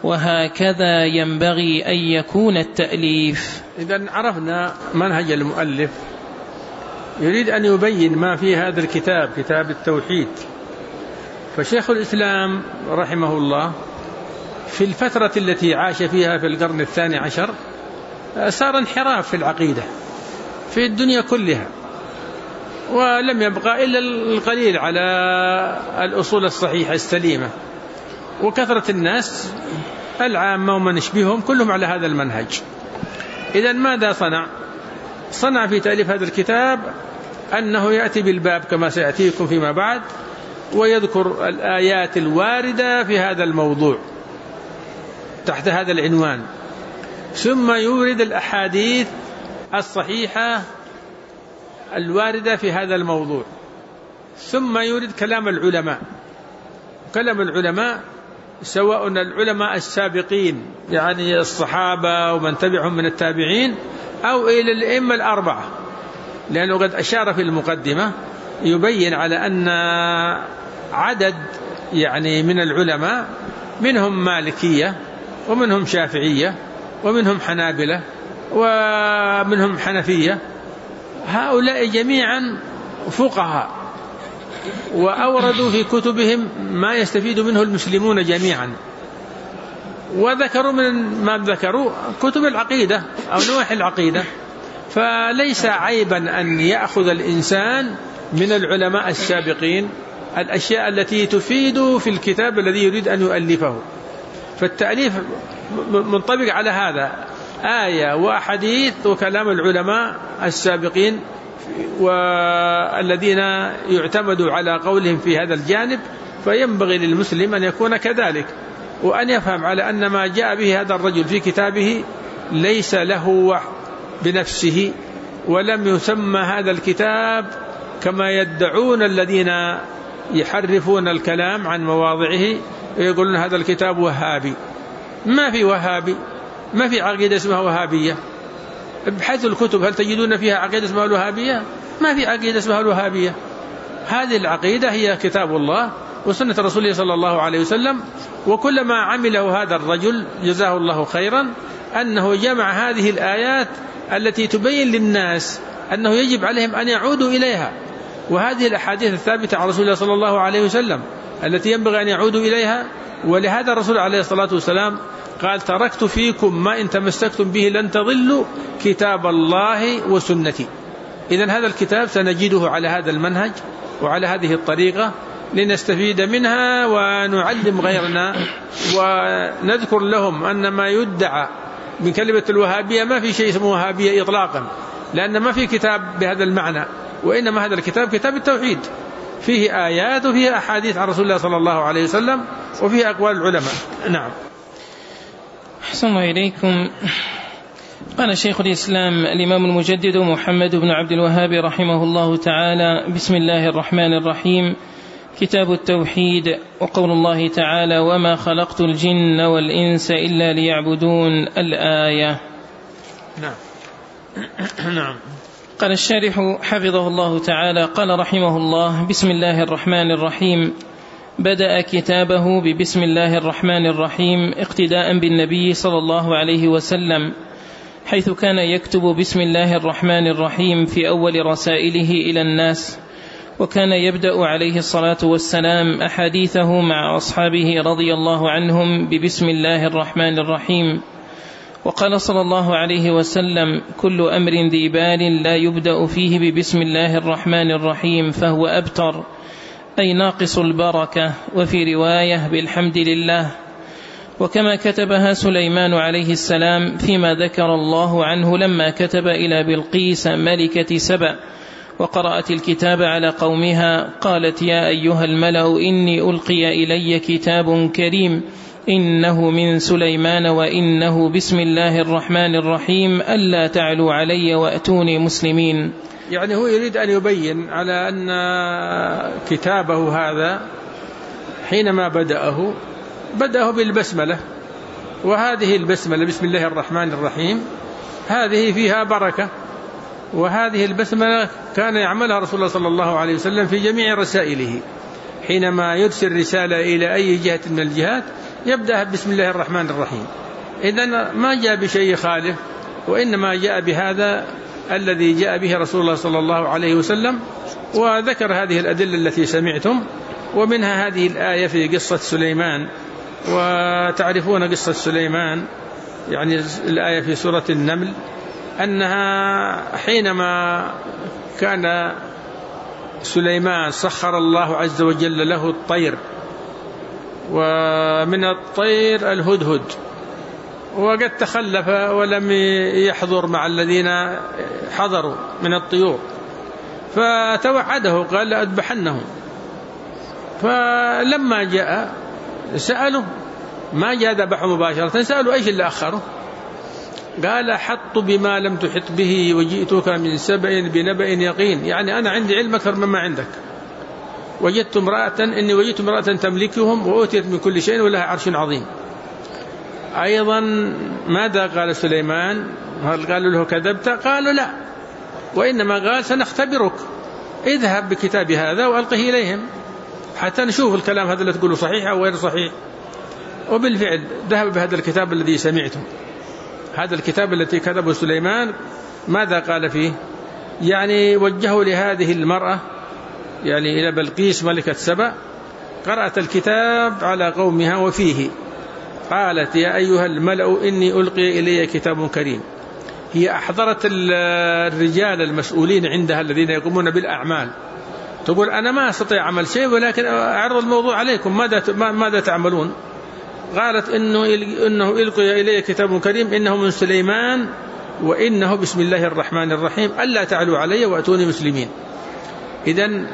وهكذا ينبغي أن يكون التأليف. إذن عرفنا منهج المؤلف، يريد أن يبين ما في هذا الكتاب، كتاب التوحيد. فشيخ الإسلام رحمه الله في الفترة التي عاش فيها في القرن 12 صار انحراف في العقيدة في الدنيا كلها، ولم يبقى إلا القليل على الأصول الصحيحة السليمة، وكثرة الناس العامة ومن يشبههم كلهم على هذا المنهج. إذن ماذا صنع في تأليف هذا الكتاب؟ أنه يأتي بالباب كما سيأتيكم فيما بعد، ويذكر الآيات الواردة في هذا الموضوع تحت هذا العنوان، ثم يورد الأحاديث الصحيحة الواردة في هذا الموضوع، ثم يورد كلام العلماء. كلام العلماء سواء العلماء السابقين يعني الصحابة ومن تبعهم من التابعين، أو إلى الأئمة الأربعة، لأنه قد أشار في المقدمة يبين على أن عدد يعني من العلماء منهم مالكية ومنهم شافعية ومنهم حنابلة ومنهم حنفية، هؤلاء جميعا فقهاء، وأوردوا في كتبهم ما يستفيد منه المسلمون جميعا، وذكروا من ما ذكروا كتب العقيدة أو نواحي العقيدة. فليس عيبا أن يأخذ الإنسان من العلماء السابقين الأشياء التي تفيد في الكتاب الذي يريد أن يؤلفه. فالتأليف منطبق على هذا، آية وحديث وكلام العلماء السابقين والذين يعتمد على قولهم في هذا الجانب. فينبغي للمسلم أن يكون كذلك، وأن يفهم على أن ما جاء به هذا الرجل في كتابه ليس له بنفسه، ولم يسمى هذا الكتاب كما يدعون الذين يحرفون الكلام عن مواضعه ويقولون هذا الكتاب وهابي. ما في وهابي، ما في عقيدة اسمها وهابية. ابحثوا الكتب هل تجدون فيها عقيدة اسمها الوهابية؟ ما في عقيدة اسمها الوهابية. هذه العقيدة هي كتاب الله وسنة رسوله صلى الله عليه وسلم. وكل ما عمله هذا الرجل جزاه الله خيرا أنه جمع هذه الآيات التي تبين للناس أنه يجب عليهم أن يعودوا إليها، وهذه الأحاديث الثابتة عن رسول الله صلى الله عليه وسلم التي ينبغي أن يعودوا إليها. ولهذا الرسول عليه الصلاة والسلام قال: تركت فيكم ما إن تمسكتم به لن تضلوا كتاب الله وسنتي. إذن هذا الكتاب سنجده على هذا المنهج وعلى هذه الطريقة لنستفيد منها ونعلم غيرنا، ونذكر لهم أن ما يدعى من كلمة الوهابية ما في شيء اسمه وهابية إطلاقا، لأن ما في كتاب بهذا المعنى، وإنما هذا الكتاب كتاب التوحيد، فيه آيات وفيه أحاديث عن رسول الله صلى الله عليه وسلم وفيه أقوال العلماء. نعم. أحسن أحسن الله إليكم. قال شيخ الإسلام الإمام المجدد محمد بن عبد الوهاب رحمه الله تعالى: بسم الله الرحمن الرحيم. كتاب التوحيد. وقول الله تعالى: وما خلقت الجن والإنس إلا ليعبدون. الآية. نعم. قال الشارح حفظه الله تعالى: قال رحمه الله: بسم الله الرحمن الرحيم. بدأ كتابه ببسم الله الرحمن الرحيم اقتداء بالنبي صلى الله عليه وسلم، حيث كان يكتب بسم الله الرحمن الرحيم في أول رسائله إلى الناس، وكان يبدأ عليه الصلاة والسلام أحاديثه مع أصحابه رضي الله عنهم ببسم الله الرحمن الرحيم. وقال صلى الله عليه وسلم: كل أمر ذي بال لا يبدأ فيه ببسم الله الرحمن الرحيم فهو أبتر، أي ناقص البركة. وفي رواية: بالحمد لله. وكما كتبها سليمان عليه السلام فيما ذكر الله عنه لما كتب إلى بلقيس ملكة سبأ وقرأت الكتاب على قومها، قالت: يا أيها الملأ إني ألقي إلي كتاب كريم إنه من سليمان وإنه بسم الله الرحمن الرحيم ألا تعلوا علي وأتوني مسلمين. يعني هو يريد أن يبين على أن كتابه هذا حينما بدأه بالبسملة، وهذه البسملة بسم الله الرحمن الرحيم هذه فيها بركة، وهذه البسملة كان يعملها رسول الله صلى الله عليه وسلم في جميع رسائله، حينما يرسل رسالة إلى أي جهة من الجهات يبدأ بسم الله الرحمن الرحيم. إذن ما جاء بشيء خالف، وإنما جاء بهذا الذي جاء به رسول الله صلى الله عليه وسلم، وذكر هذه الأدلة التي سمعتم، ومنها هذه الآية في قصة سليمان. وتعرفون قصة سليمان، يعني الآية في سورة النمل، أنها حينما كان سليمان سخر الله عز وجل له الطير، ومن الطير الهدهد، وقد تخلف ولم يحضر مع الذين حضروا من الطيور، فتوعده قال لأذبحنهم. فلما جاء سألوا، ما جاء ذبحه مباشرة، سألوا: إيش اللي أخره؟ قال: حط بما لم تحط به وجئتك من سبأ بنبأ يقين، يعني أنا عندي علم أكثر مما عندك. وجدت امرأة تملكهم وأوتيت من كل شيء ولها عرش عظيم. أيضا ماذا قال سليمان؟ هل قالوا له كذبت؟ قالوا لا، وإنما قال: سنختبرك، اذهب بكتاب هذا وألقه إليهم حتى نشوف الكلام هذا اللي تقوله صحيح أو غير صحيح. وبالفعل ذهب بهذا الكتاب الذي سمعته، هذا الكتاب الذي كتبه سليمان. ماذا قال فيه؟ يعني وجهه لهذه المرأة، يعني إلى بلقيس ملكة سبأ، قرأت الكتاب على قومها، وفيه قالت: يا أيها الملأ إني ألقي إلي كتاب كريم. هي أحضرت الرجال المسؤولين عندها الذين يقومون بالأعمال، تقول: أنا ما أستطيع عمل شيء، ولكن أعرض الموضوع عليكم، ماذا تعملون؟ قالت: إنه ألقي إلي كتاب كريم إنه من سليمان وإنه بسم الله الرحمن الرحيم ألا تعلوا علي وأتوني مسلمين. إذن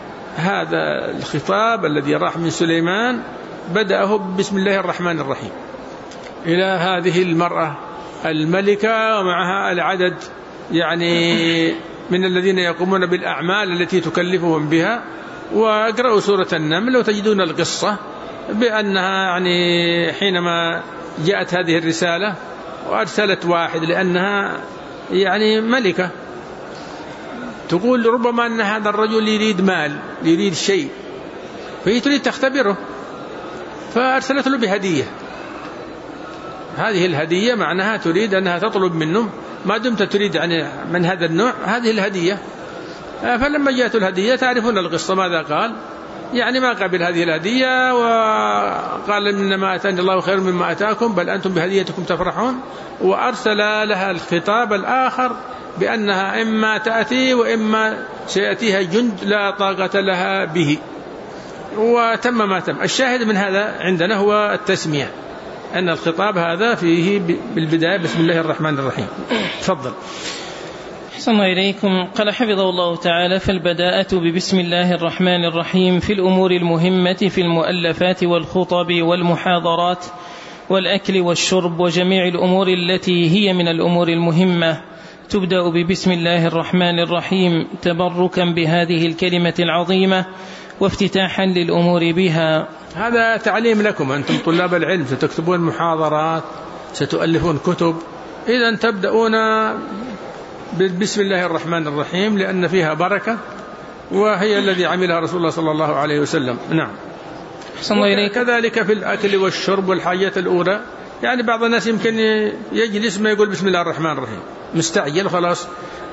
هذا الخطاب الذي راح من سليمان بدأه بسم الله الرحمن الرحيم إلى هذه المرأة الملكة ومعها العدد، يعني من الذين يقومون بالأعمال التي تكلفهم بها. واقرأوا سورة النمل وتجدون القصة بأنها يعني حينما جاءت هذه الرسالة وأرسلت واحد لأنها يعني ملكة، تقول ربما أن هذا الرجل يريد مال، يريد شيء، فهي تريد تختبره، فأرسلت له بهدية. هذه الهدية معناها تريد أنها تطلب منه ما دمت تريد يعني من هذا النوع هذه الهدية. فلما جاءت الهدية تعرفون القصة ماذا قال، يعني ما قبل هذه الهدية وقال: إنما أتاني الله خير مما أتاكم بل أنتم بهديتكم تفرحون. وأرسل لها الخطاب الآخر بأنها إما تأتي وإما سيأتيها جند لا طاقة لها به. وتم ما تم. الشاهد من هذا عندنا هو التسمية، أن الخطاب هذا فيه بالبداية بسم الله الرحمن الرحيم. تفضل. أحسن الله إليكم. قال حفظه الله تعالى: فالبداءة ببسم الله الرحمن الرحيم في الأمور المهمة في المؤلفات والخطب والمحاضرات والأكل والشرب وجميع الأمور التي هي من الأمور المهمة تبدأ ببسم الله الرحمن الرحيم تبركا بهذه الكلمة العظيمة وافتتاحا للأمور بها. هذا تعليم لكم أنتم طلاب العلم، ستكتبون محاضرات، ستؤلفون كتب، إذن تبدأون بسم الله الرحمن الرحيم لأن فيها بركة، وهي الذي عملها رسول الله صلى الله عليه وسلم. نعم. كذلك في الأكل والشرب والحاجات الأولى، يعني بعض الناس يمكن يجلس ما يقول بسم الله الرحمن الرحيم، مستعجل خلاص،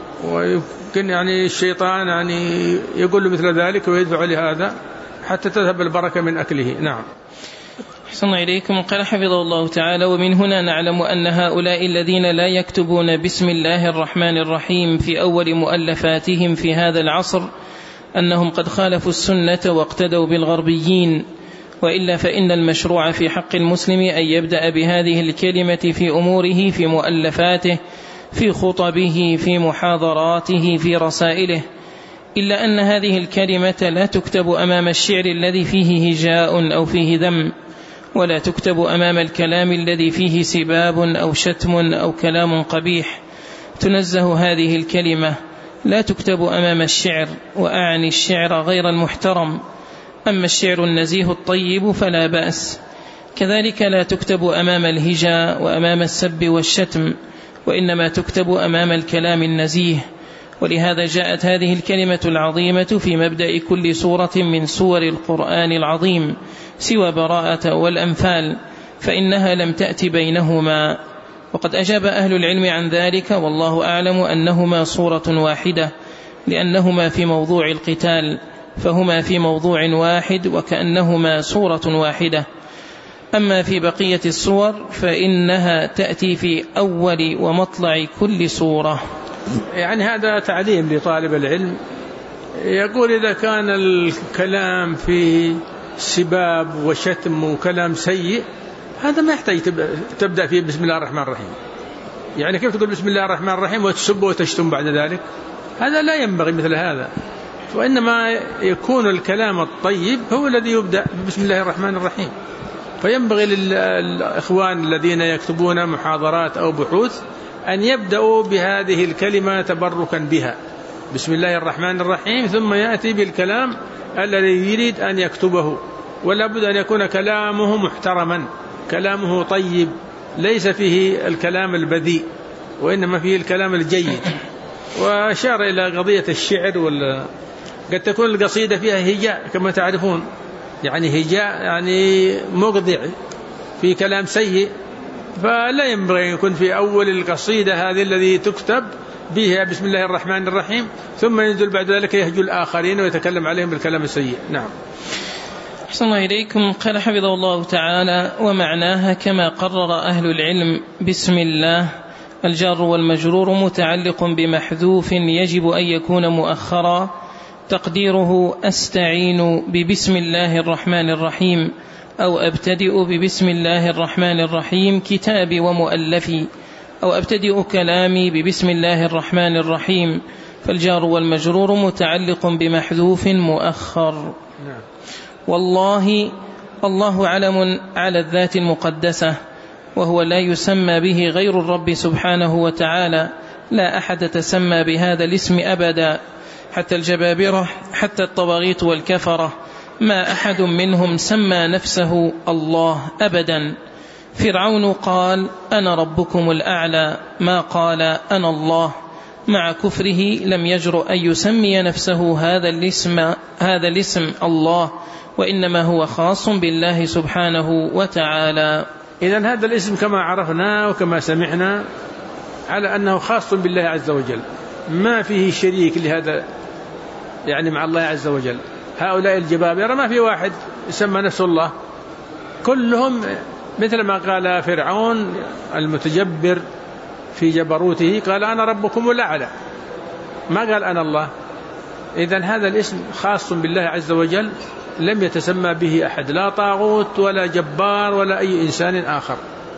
ويمكن يعني الشيطان يعني يقول له مثل ذلك ويدفع لهذا حتى تذهب البركة من أكله. نعم. أحسن الله إليكم. قال حفظه الله تعالى: ومن هنا نعلم أن هؤلاء الذين لا يكتبون بسم الله الرحمن الرحيم في أول مؤلفاتهم في هذا العصر أنهم قد خالفوا السنة واقتدوا بالغربيين، وإلا فإن المشروع في حق المسلم أن يبدأ بهذه الكلمة في أموره، في مؤلفاته، في خطبه، في محاضراته، في رسائله، إلا أن هذه الكلمة لا تكتب أمام الشعر الذي فيه هجاء أو فيه ذم، ولا تكتب أمام الكلام الذي فيه سباب أو شتم أو كلام قبيح. تنزه هذه الكلمة، لا تكتب أمام الشعر، وأعني الشعر غير المحترم، أما الشعر النزيه الطيب فلا بأس. كذلك لا تكتب أمام الهجاء وأمام السب والشتم، وإنما تكتب أمام الكلام النزيه. ولهذا جاءت هذه الكلمة العظيمة في مبدأ كل سورة من سور القرآن العظيم سوى براءة والأنفال، فإنها لم تأت بينهما. وقد أجاب أهل العلم عن ذلك والله أعلم أنهما صورة واحدة، لأنهما في موضوع القتال، فهما في موضوع واحد وكأنهما صورة واحدة. أما في بقية الصور فإنها تأتي في أول ومطلع كل صورة. يعني هذا تعليم لطالب العلم، يقول إذا كان الكلام فيه سباب وشتم وكلام سيء هذا ما يحتاج تبدأ فيه بسم الله الرحمن الرحيم. يعني كيف تقول بسم الله الرحمن الرحيم وتسب وتشتم بعد ذلك؟ هذا لا ينبغي مثل هذا، وإنما يكون الكلام الطيب هو الذي يبدأ بسم الله الرحمن الرحيم. فينبغي للإخوان الذين يكتبون محاضرات أو بحوث أن يبدأوا بهذه الكلمة تبركا بها، بسم الله الرحمن الرحيم، ثم يأتي بالكلام الذي يريد أن يكتبه، ولا بد أن يكون كلامه محترما، كلامه طيب، ليس فيه الكلام البذيء، وإنما فيه الكلام الجيد. وأشار إلى قضية الشعر، قد تكون القصيدة فيها هجاء كما تعرفون، يعني هجاء يعني مقضع في كلام سيء، فلا ينبغي أن يكون في أول القصيدة هذه الذي تكتب بها بسم الله الرحمن الرحيم، ثم ينزل بعد ذلك يهجو الآخرين ويتكلم عليهم بالكلام السيء. نعم. أحسن الله إليكم. قال حفظه الله تعالى: ومعناها كما قرر أهل العلم بسم الله الجار والمجرور متعلق بمحذوف يجب أن يكون مؤخرا، تقديره أستعين ببسم الله الرحمن الرحيم، أو أبتدئ ببسم الله الرحمن الرحيم كتابي ومؤلفي، أو أبتدئ كلامي ببسم الله الرحمن الرحيم. فالجار والمجرور متعلق بمحذوف مؤخر. والله الله علم على الذات المقدسة، وهو لا يسمى به غير الرب سبحانه وتعالى، لا أحد تسمى بهذا الاسم أبدا، حتى الجبابرة، حتى الطواغيت والكفرة، ما أحد منهم سمى نفسه الله أبدا. فرعون قال أنا ربكم الأعلى، ما قال أنا الله، مع كفره لم يجرؤ أن يسمي نفسه هذا الاسم الله، وإنما هو خاص بالله سبحانه وتعالى. إذن هذا الاسم كما عرفنا وكما سمعنا على أنه خاص بالله عز وجل، ما فيه شريك لهذا يعني مع الله عز وجل. هؤلاء الجبابرة ما في واحد يسمى نفسه الله، كلهم مثل ما قال فرعون المتجبر في جبروته، قال أنا ربكم الأعلى، ما قال أنا الله. إذن هذا الاسم خاص بالله عز وجل، لم يتسمى به أحد، لا طاغوت ولا جبار ولا أي إنسان آخر.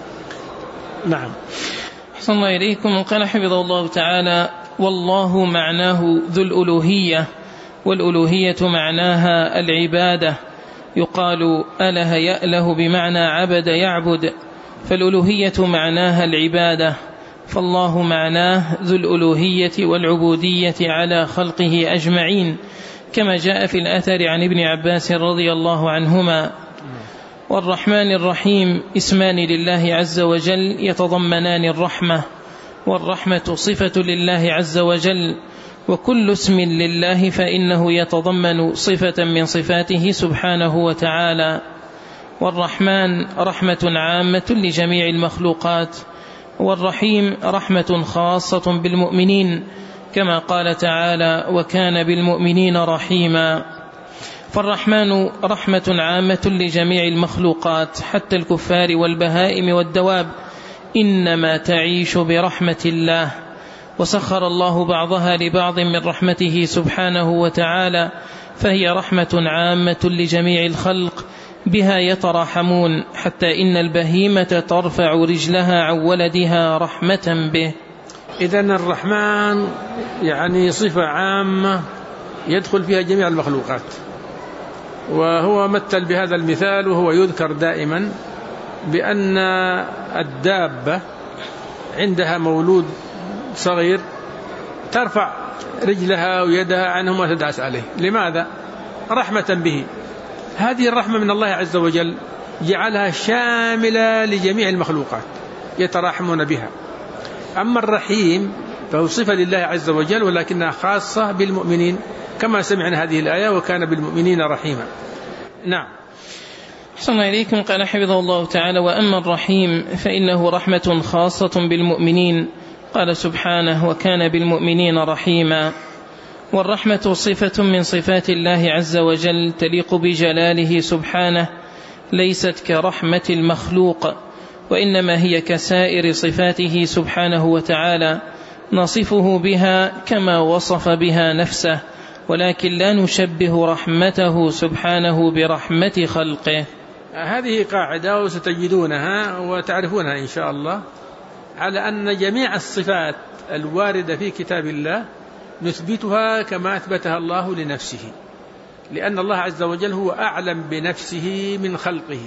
نعم. أحسن الله إليكم. قال حفظه الله تعالى: والله معناه ذو الألوهية، والألوهية معناها العبادة، يقال أله يأله بمعنى عبد يعبد، فالألوهية معناها العبادة، فالله معناه ذو الألوهية والعبودية على خلقه أجمعين، كما جاء في الأثر عن ابن عباس رضي الله عنهما. والرحمن الرحيم اسمان لله عز وجل يتضمنان الرحمة، والرحمة صفة لله عز وجل، وكل اسم لله فإنه يتضمن صفة من صفاته سبحانه وتعالى. والرحمن رحمة عامة لجميع المخلوقات، والرحيم رحمة خاصة بالمؤمنين، كما قال تعالى: وكان بالمؤمنين رحيما. فالرحمن رحمة عامة لجميع المخلوقات حتى الكفار والبهائم والدواب إنما تعيش برحمة الله، وسخر الله بعضها لبعض من رحمته سبحانه وتعالى، فهي رحمة عامة لجميع الخلق بها يتراحمون، حتى إن البهيمة ترفع رجلها عن ولدها رحمة به. إذن الرحمن يعني صفة عامة يدخل فيها جميع المخلوقات، وهو مثل بهذا المثال وهو يذكر دائما بأن الدابة عندها مولود صغير ترفع رجلها ويدها عنه وتدعس عليه. لماذا؟ رحمة به. هذه الرحمة من الله عز وجل جعلها شاملة لجميع المخلوقات يتراحمون بها. أما الرحيم فهو صفة لله عز وجل ولكنها خاصة بالمؤمنين، كما سمعنا هذه الآية: وكان بالمؤمنين رحيما. نعم. صلى الله عليكم. قال حفظه الله تعالى: وأما الرحيم فإنه رحمة خاصة بالمؤمنين. قال سبحانه: وكان بالمؤمنين رحيما. والرحمة صفة من صفات الله عز وجل تليق بجلاله سبحانه، ليست كرحمة المخلوق، وإنما هي كسائر صفاته سبحانه وتعالى، نصفه بها كما وصف بها نفسه، ولكن لا نشبه رحمته سبحانه برحمة خلقه. هذه قاعدة وستجدونها وتعرفونها إن شاء الله، على أن جميع الصفات الواردة في كتاب الله نثبتها كما أثبتها الله لنفسه، لأن الله عز وجل هو أعلم بنفسه من خلقه.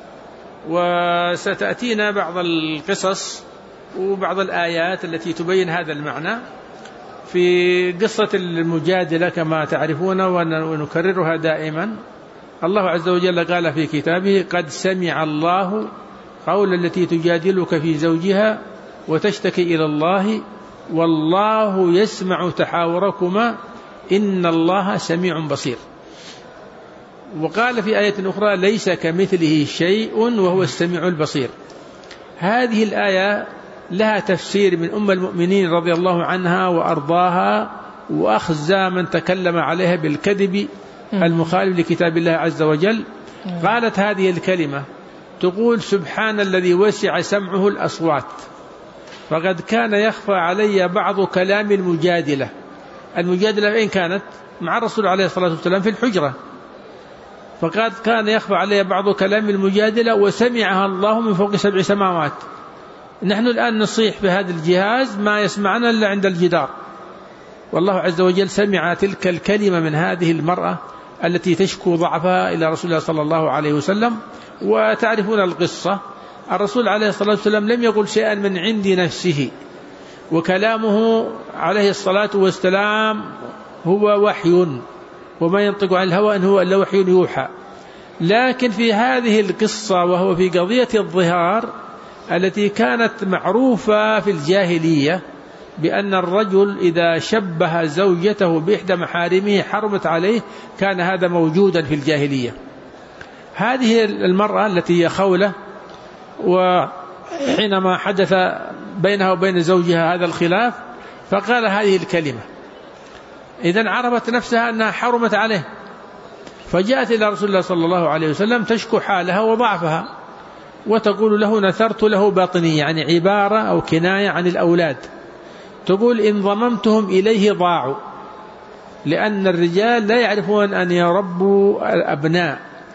وستأتينا بعض القصص وبعض الآيات التي تبين هذا المعنى. في قصة المجادلة كما تعرفون ونكررها دائما، الله عز وجل قال في كتابه: قد سمع الله قول التي تجادلك في زوجها وتشتكي إلى الله والله يسمع تحاوركما إن الله سميع بصير. وقال في آية أخرى: ليس كمثله شيء وهو السميع البصير. هذه الآية لها تفسير من أم المؤمنين رضي الله عنها وأرضاها، وأخزى من تكلم عليها بالكذب المخالف لكتاب الله عز وجل. قالت هذه الكلمة تقول: سبحان الذي وسع سمعه الأصوات، فقد كان يخفى علي بعض كلام المجادلة. المجادلة فين كانت؟ مع الرسول عليه الصلاة والسلام في الحجرة، فقد كان يخفى علي بعض كلام المجادلة وسمعها الله من فوق 7 سماوات. نحن الآن نصيح بهذا الجهاز ما يسمعنا إلا عند الجدار، والله عز وجل سمع تلك الكلمة من هذه المرأة التي تشكو ضعفها إلى رسول الله صلى الله عليه وسلم. وتعرفون القصة، الرسول عليه الصلاة والسلام لم يقل شيئا من عند نفسه، وكلامه عليه الصلاة والسلام هو وحي، وما ينطق عن الهوى إن هو إلا وحي يوحى. لكن في هذه القصة وهو في قضية الظهار التي كانت معروفة في الجاهلية بأن الرجل إذا شبه زوجته بإحدى محارمه حرمت عليه، كان هذا موجودا في الجاهلية. هذه المرأة التي هي خولة، وحينما حدث بينها وبين زوجها هذا الخلاف فقال هذه الكلمة، إذن عرفت نفسها أنها حرمت عليه، فجاءت إلى رسول الله صلى الله عليه وسلم تشكو حالها وضعفها، وتقول له: نثرت له بطني، يعني عبارة أو كناية عن الأولاد. تقول: إن ضممتهم إليه ضاعوا، لأن الرجال لا يعرفون أن يربوا الأبناء.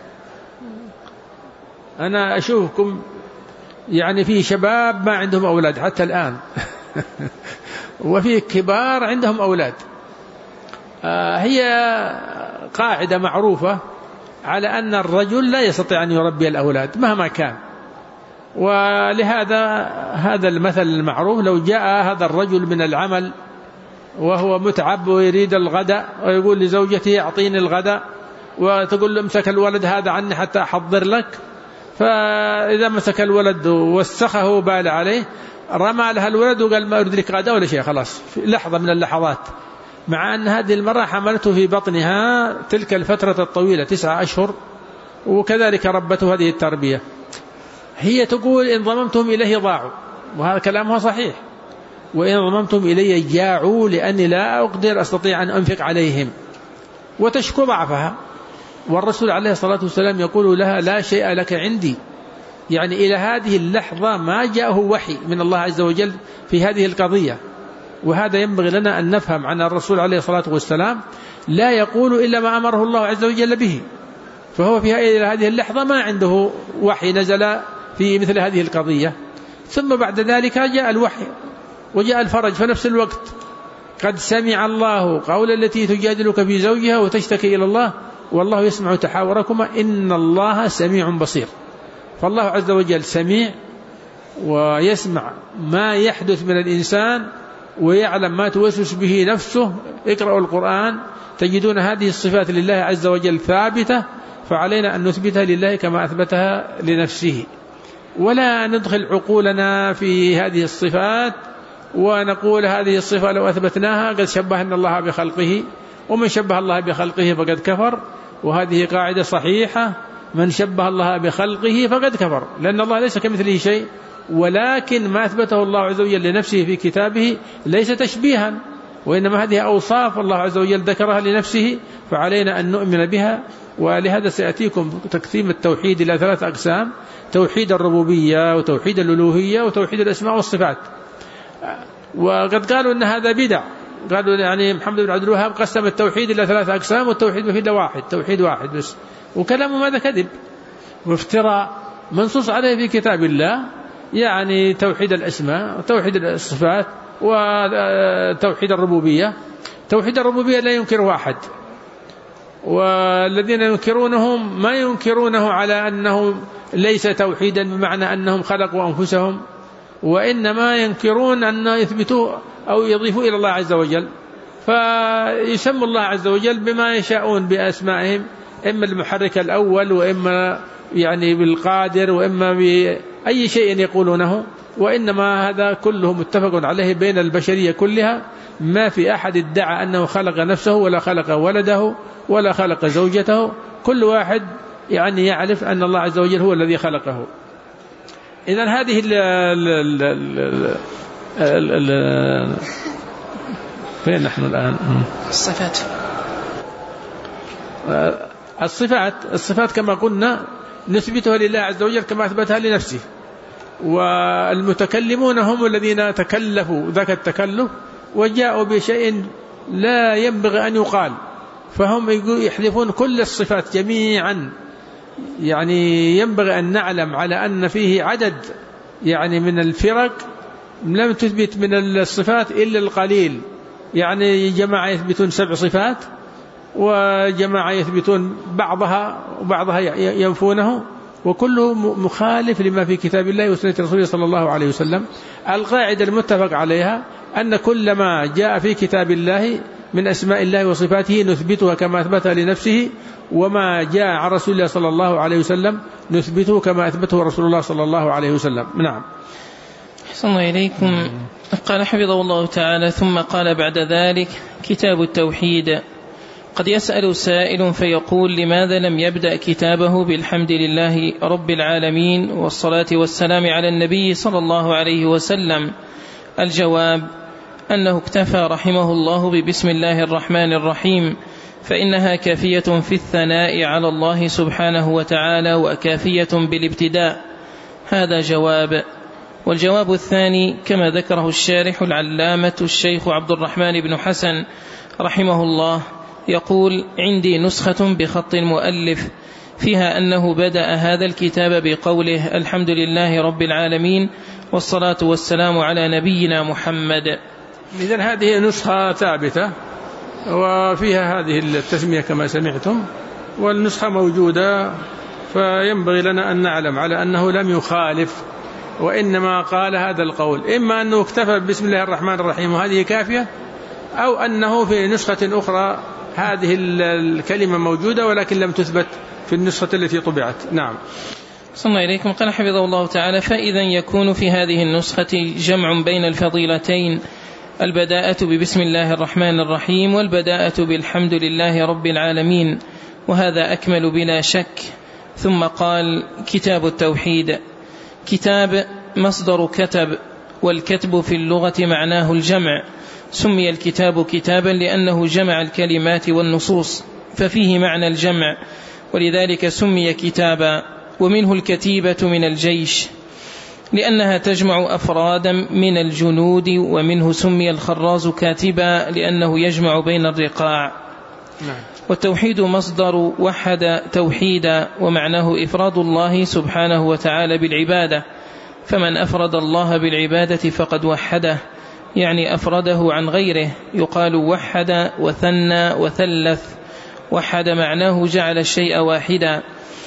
أنا أشوفكم يعني في شباب ما عندهم أولاد حتى الآن وفي كبار عندهم أولاد. هي قاعدة معروفة على أن الرجل لا يستطيع أن يربي الأولاد مهما كان، ولهذا هذا المثل المعروف: لو جاء هذا الرجل من العمل وهو متعب ويريد الغداء ويقول لزوجته أعطيني الغداء، وتقول له امسك الولد هذا عني حتى أحضر لك، فإذا مسك الولد وسخه وبال عليه رمى لها الولد وقال ما أريد لك غداء ولا شيء، خلاص في لحظة من اللحظات، مع أن هذه المرأة حملته في بطنها تلك الفترة الطويلة 9 أشهر، وكذلك ربته هذه التربية. هي تقول إن ضممتهم إليه ضاعوا، وهذا كلامها صحيح، وإن ضممتم إلي جاعوا لأني لا أستطيع أن أنفق عليهم، وتشكو ضعفها. والرسول عليه الصلاة والسلام يقول لها لا شيء لك عندي، يعني إلى هذه اللحظة ما جاءه وحي من الله عز وجل في هذه القضية. وهذا ينبغي لنا أن نفهم عن الرسول عليه الصلاة والسلام، لا يقول إلا ما أمره الله عز وجل به، فهو في هذه اللحظة ما عنده وحي نزل في مثل هذه القضية. ثم بعد ذلك جاء الوحي وجاء الفرج في نفس الوقت: قد سمع الله قول التي تجادلك في زوجها وتشتكي إلى الله والله يسمع تحاوركما إن الله سميع بصير. فالله عز وجل سميع ويسمع ما يحدث من الإنسان ويعلم ما توسوس به نفسه. اقرأوا القرآن تجدون هذه الصفات لله عز وجل ثابتة، فعلينا أن نثبتها لله كما أثبتها لنفسه، ولا ندخل عقولنا في هذه الصفات ونقول هذه الصفة لو أثبتناها قد شبهنا الله بخلقه، ومن شبه الله بخلقه فقد كفر. وهذه قاعدة صحيحة: من شبه الله بخلقه فقد كفر، لأن الله ليس كمثله شيء، ولكن ما أثبته الله عز وجل لنفسه في كتابه ليس تشبيها، وإنما هذه أوصاف الله عز وجل ذكرها لنفسه، فعلينا أن نؤمن بها. ولهذا سيأتيكم تقسيم التوحيد إلى 3 أقسام: توحيد الربوبية وتوحيد الألوهية وتوحيد الأسماء والصفات. وقد قالوا أن هذا بدع، قالوا يعني محمد بن عبد الوهاب قسم التوحيد إلى 3 أقسام والتوحيد مفيد واحد، توحيد واحد بس، وكلامه ماذا كذب وافتراء منصوص عليه في كتاب الله، يعني توحيد الأسماء وتوحيد الصفات وتوحيد الربوبية. توحيد الربوبية لا ينكره أحد، والذين ينكرونهم ما ينكرونه على أنه ليس توحيدا بمعنى أنهم خلقوا أنفسهم، وإنما ينكرون أن يثبتوا أو يضيفوا إلى الله عز وجل، فيسموا الله عز وجل بما يشاءون بأسمائهم، إما المحرك الأول وإما يعني بالقادر وإما بأي شيء يقولونه. وإنما هذا كله متفق عليه بين البشرية كلها، ما في أحد ادعى أنه خلق نفسه ولا خلق ولده ولا خلق زوجته، كل واحد يعني يعرف أن الله عز وجل هو الذي خلقه. إذن هذه فين نحن الآن؟ الصفات كما قلنا نثبتها لله عز وجل كما أثبتها لنفسه، والمتكلمون هم الذين تكلفوا ذاك التكلف وجاءوا بشيء لا ينبغي أن يقال، فهم يحذفون كل الصفات جميعا. يعني ينبغي أن نعلم على أن فيه عدد يعني من الفرق لم تثبت من الصفات إلا القليل، يعني جماعة يثبتون 7 صفات وجماعة يثبتون بعضها وبعضها ينفونه، وكله مخالف لما في كتاب الله وسنة رسوله صلى الله عليه وسلم. القاعدة المتفق عليها أن كل ما جاء في كتاب الله من أسماء الله وصفاته نثبتها كما أثبتها لنفسه، وما جاء عن رسول الله صلى الله عليه وسلم نثبته كما أثبته رسول الله صلى الله عليه وسلم. نعم. أحسن الله إليكم. قال حفظه الله تعالى: ثم قال بعد ذلك: كتاب التوحيد. قد يسأل سائل فيقول: لماذا لم يبدأ كتابه بالحمد لله رب العالمين والصلاة والسلام على النبي صلى الله عليه وسلم؟ الجواب: أنه اكتفى رحمه الله ببسم الله الرحمن الرحيم، فإنها كافية في الثناء على الله سبحانه وتعالى وكافية بالابتداء. هذا جواب. والجواب الثاني كما ذكره الشارح العلامة الشيخ عبد الرحمن بن حسن رحمه الله، يقول: عندي نسخة بخط المؤلف فيها أنه بدأ هذا الكتاب بقوله: الحمد لله رب العالمين والصلاة والسلام على نبينا محمد. إذن هذه نسخة ثابتة وفيها هذه التسمية كما سمعتم، والنسخة موجودة، فينبغي لنا أن نعلم على أنه لم يخالف وإنما قال هذا القول، إما أنه اكتفى بسم الله الرحمن الرحيم وهذه كافية، أو أنه في نسخة أخرى هذه الكلمة موجودة ولكن لم تثبت في النسخة التي طبعت. نعم. صلى إليكم. قال حفظه الله تعالى: فإذا يكون في هذه النسخة جمع بين الفضيلتين، البداءة ببسم الله الرحمن الرحيم والبداءة بالحمد لله رب العالمين، وهذا أكمل بلا شك. ثم قال: كتاب التوحيد. كتاب مصدر كتب، والكتب في اللغة معناه الجمع، سمي الكتاب كتابا لأنه جمع الكلمات والنصوص ففيه معنى الجمع، ولذلك سمي كتابا. ومنه الكتيبة من الجيش لأنها تجمع أفرادا من الجنود، ومنه سمي الخراز كاتبا لأنه يجمع بين الرقاع. والتوحيد مصدر وحد توحيدا، ومعناه إفراد الله سبحانه وتعالى بالعبادة، فمن أفرد الله بالعبادة فقد وحده، يعني أفرده عن غيره. يقال وحد وثنى وثلث. وحد معناه جعل الشيء واحدا،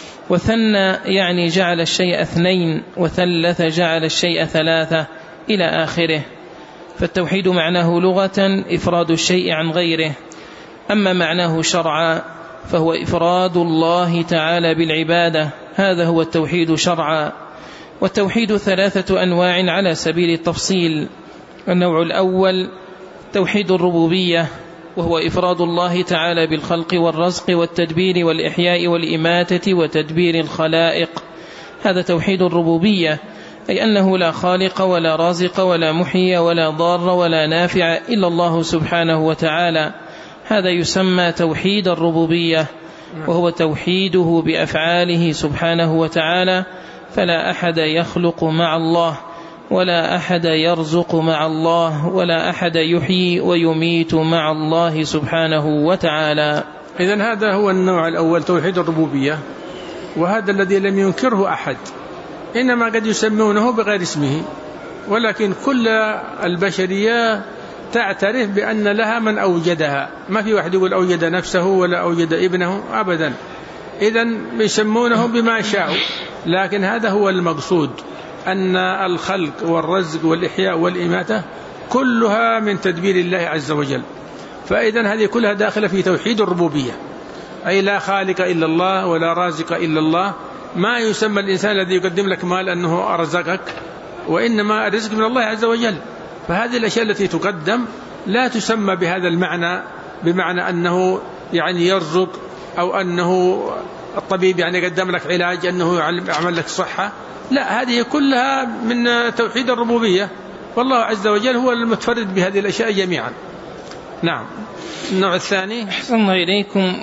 وثنى يعني جعل الشيء اثنين، وثلث جعل الشيء ثلاثة إلى آخره. فالتوحيد معناه لغة إفراد الشيء عن غيره، أما معناه شرعا فهو إفراد الله تعالى بالعبادة، هذا هو التوحيد شرعا. والتوحيد 3 أنواع على سبيل التفصيل. النوع الأول توحيد الربوبية، وهو إفراد الله تعالى بالخلق والرزق والتدبير والإحياء والإماتة وتدبير الخلائق، هذا توحيد الربوبية، أي أنه لا خالق ولا رازق ولا محيي ولا ضار ولا نافع إلا الله سبحانه وتعالى، هذا يسمى توحيد الربوبية، وهو توحيده بأفعاله سبحانه وتعالى، فلا أحد يخلق مع الله، ولا أحد يرزق مع الله، ولا أحد يحيي ويميت مع الله سبحانه وتعالى. إذن هذا هو النوع الأول توحيد الربوبية، وهذا الذي لم ينكره أحد، إنما قد يسمونه بغير اسمه، ولكن كل البشرية تعترف بأن لها من أوجدها، ما في واحد يقول أوجد نفسه ولا أوجد ابنه أبدا، إذن يسمونه بما شاءوا، لكن هذا هو المقصود، أن الخلق والرزق والإحياء والإماتة كلها من تدبير الله عز وجل. فإذن هذه كلها داخلة في توحيد الربوبية، أي لا خالق إلا الله ولا رازق إلا الله. ما يسمى الإنسان الذي يقدم لك مال أنه أرزقك، وإنما الرزق من الله عز وجل. فهذه الأشياء التي تقدم لا تسمى بهذا المعنى، بمعنى أنه يعني يرزق، أو أنه الطبيب يعني قدم لك علاج أنه يعمل لك صحة، لا، هذه كلها من توحيد الربوبية، والله عز وجل هو المتفرد بهذه الأشياء جميعا. نعم. النوع الثاني. أحسن إليكم.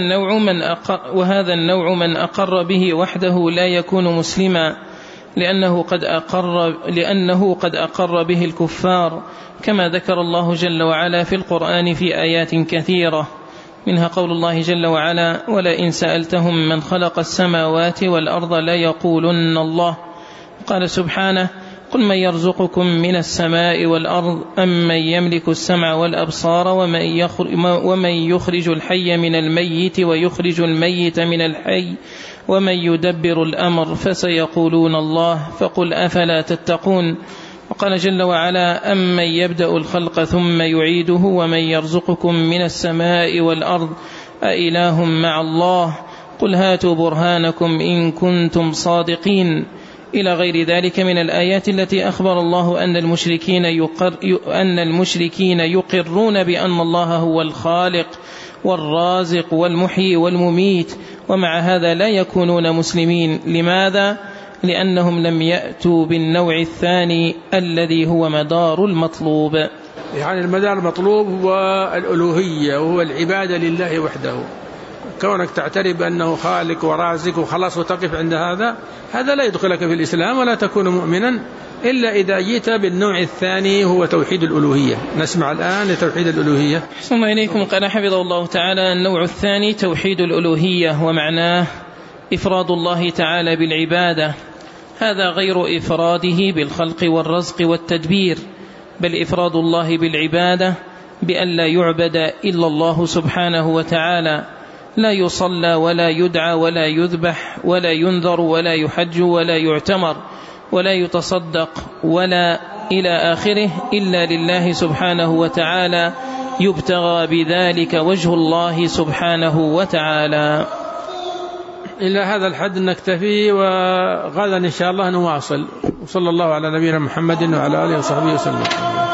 وهذا النوع من أقر به وحده لا يكون مسلما، لأنه قد أقر به الكفار، كما ذكر الله جل وعلا في القرآن في آيات كثيرة، منها قول الله جل وعلا: ولئن سألتهم من خلق السماوات والأرض ليقولن الله. قال سبحانه: قل من يرزقكم من السماء والأرض أم من يملك السمع والأبصار ومن يخرج الحي من الميت ويخرج الميت من الحي ومن يدبر الأمر فسيقولون الله فقل أفلا تتقون. وقال جل وعلا: أمن يبدأ الخلق ثم يعيده ومن يرزقكم من السماء والأرض أإله مع الله قل هاتوا برهانكم إن كنتم صادقين، إلى غير ذلك من الآيات التي أخبر الله أن المشركين يقرون بأن الله هو الخالق والرازق والمحيي والمميت، ومع هذا لا يكونون مسلمين. لماذا؟ لأنهم لم يأتوا بالنوع الثاني الذي هو مدار المطلوب. يعني المدار المطلوب هو الألوهية، وهو العبادة لله وحده. كونك تعترف أنه خالق ورازق وخلاص وتقف عند هذا لا يدخلك في الإسلام، ولا تكون مؤمنا إلا إذا جئت بالنوع الثاني هو توحيد الألوهية. نسمع الآن لتوحيد الألوهية. ثم إليكم. قال حفظه الله تعالى: النوع الثاني توحيد الألوهية، ومعناه إفراد الله تعالى بالعبادة، هذا غير إفراده بالخلق والرزق والتدبير، بل إفراد الله بالعبادة بأن لا يعبد إلا الله سبحانه وتعالى، لا يصلى ولا يدعى ولا يذبح ولا ينذر ولا يحج ولا يعتمر، ولا يتصدق ولا إلى آخره إلا لله سبحانه وتعالى يبتغى بذلك وجه الله سبحانه وتعالى. إلى هذا الحد نكتفي، وغدا إن شاء الله نواصل. وصلى الله على نبينا محمد وعلى آله وصحبه وسلم.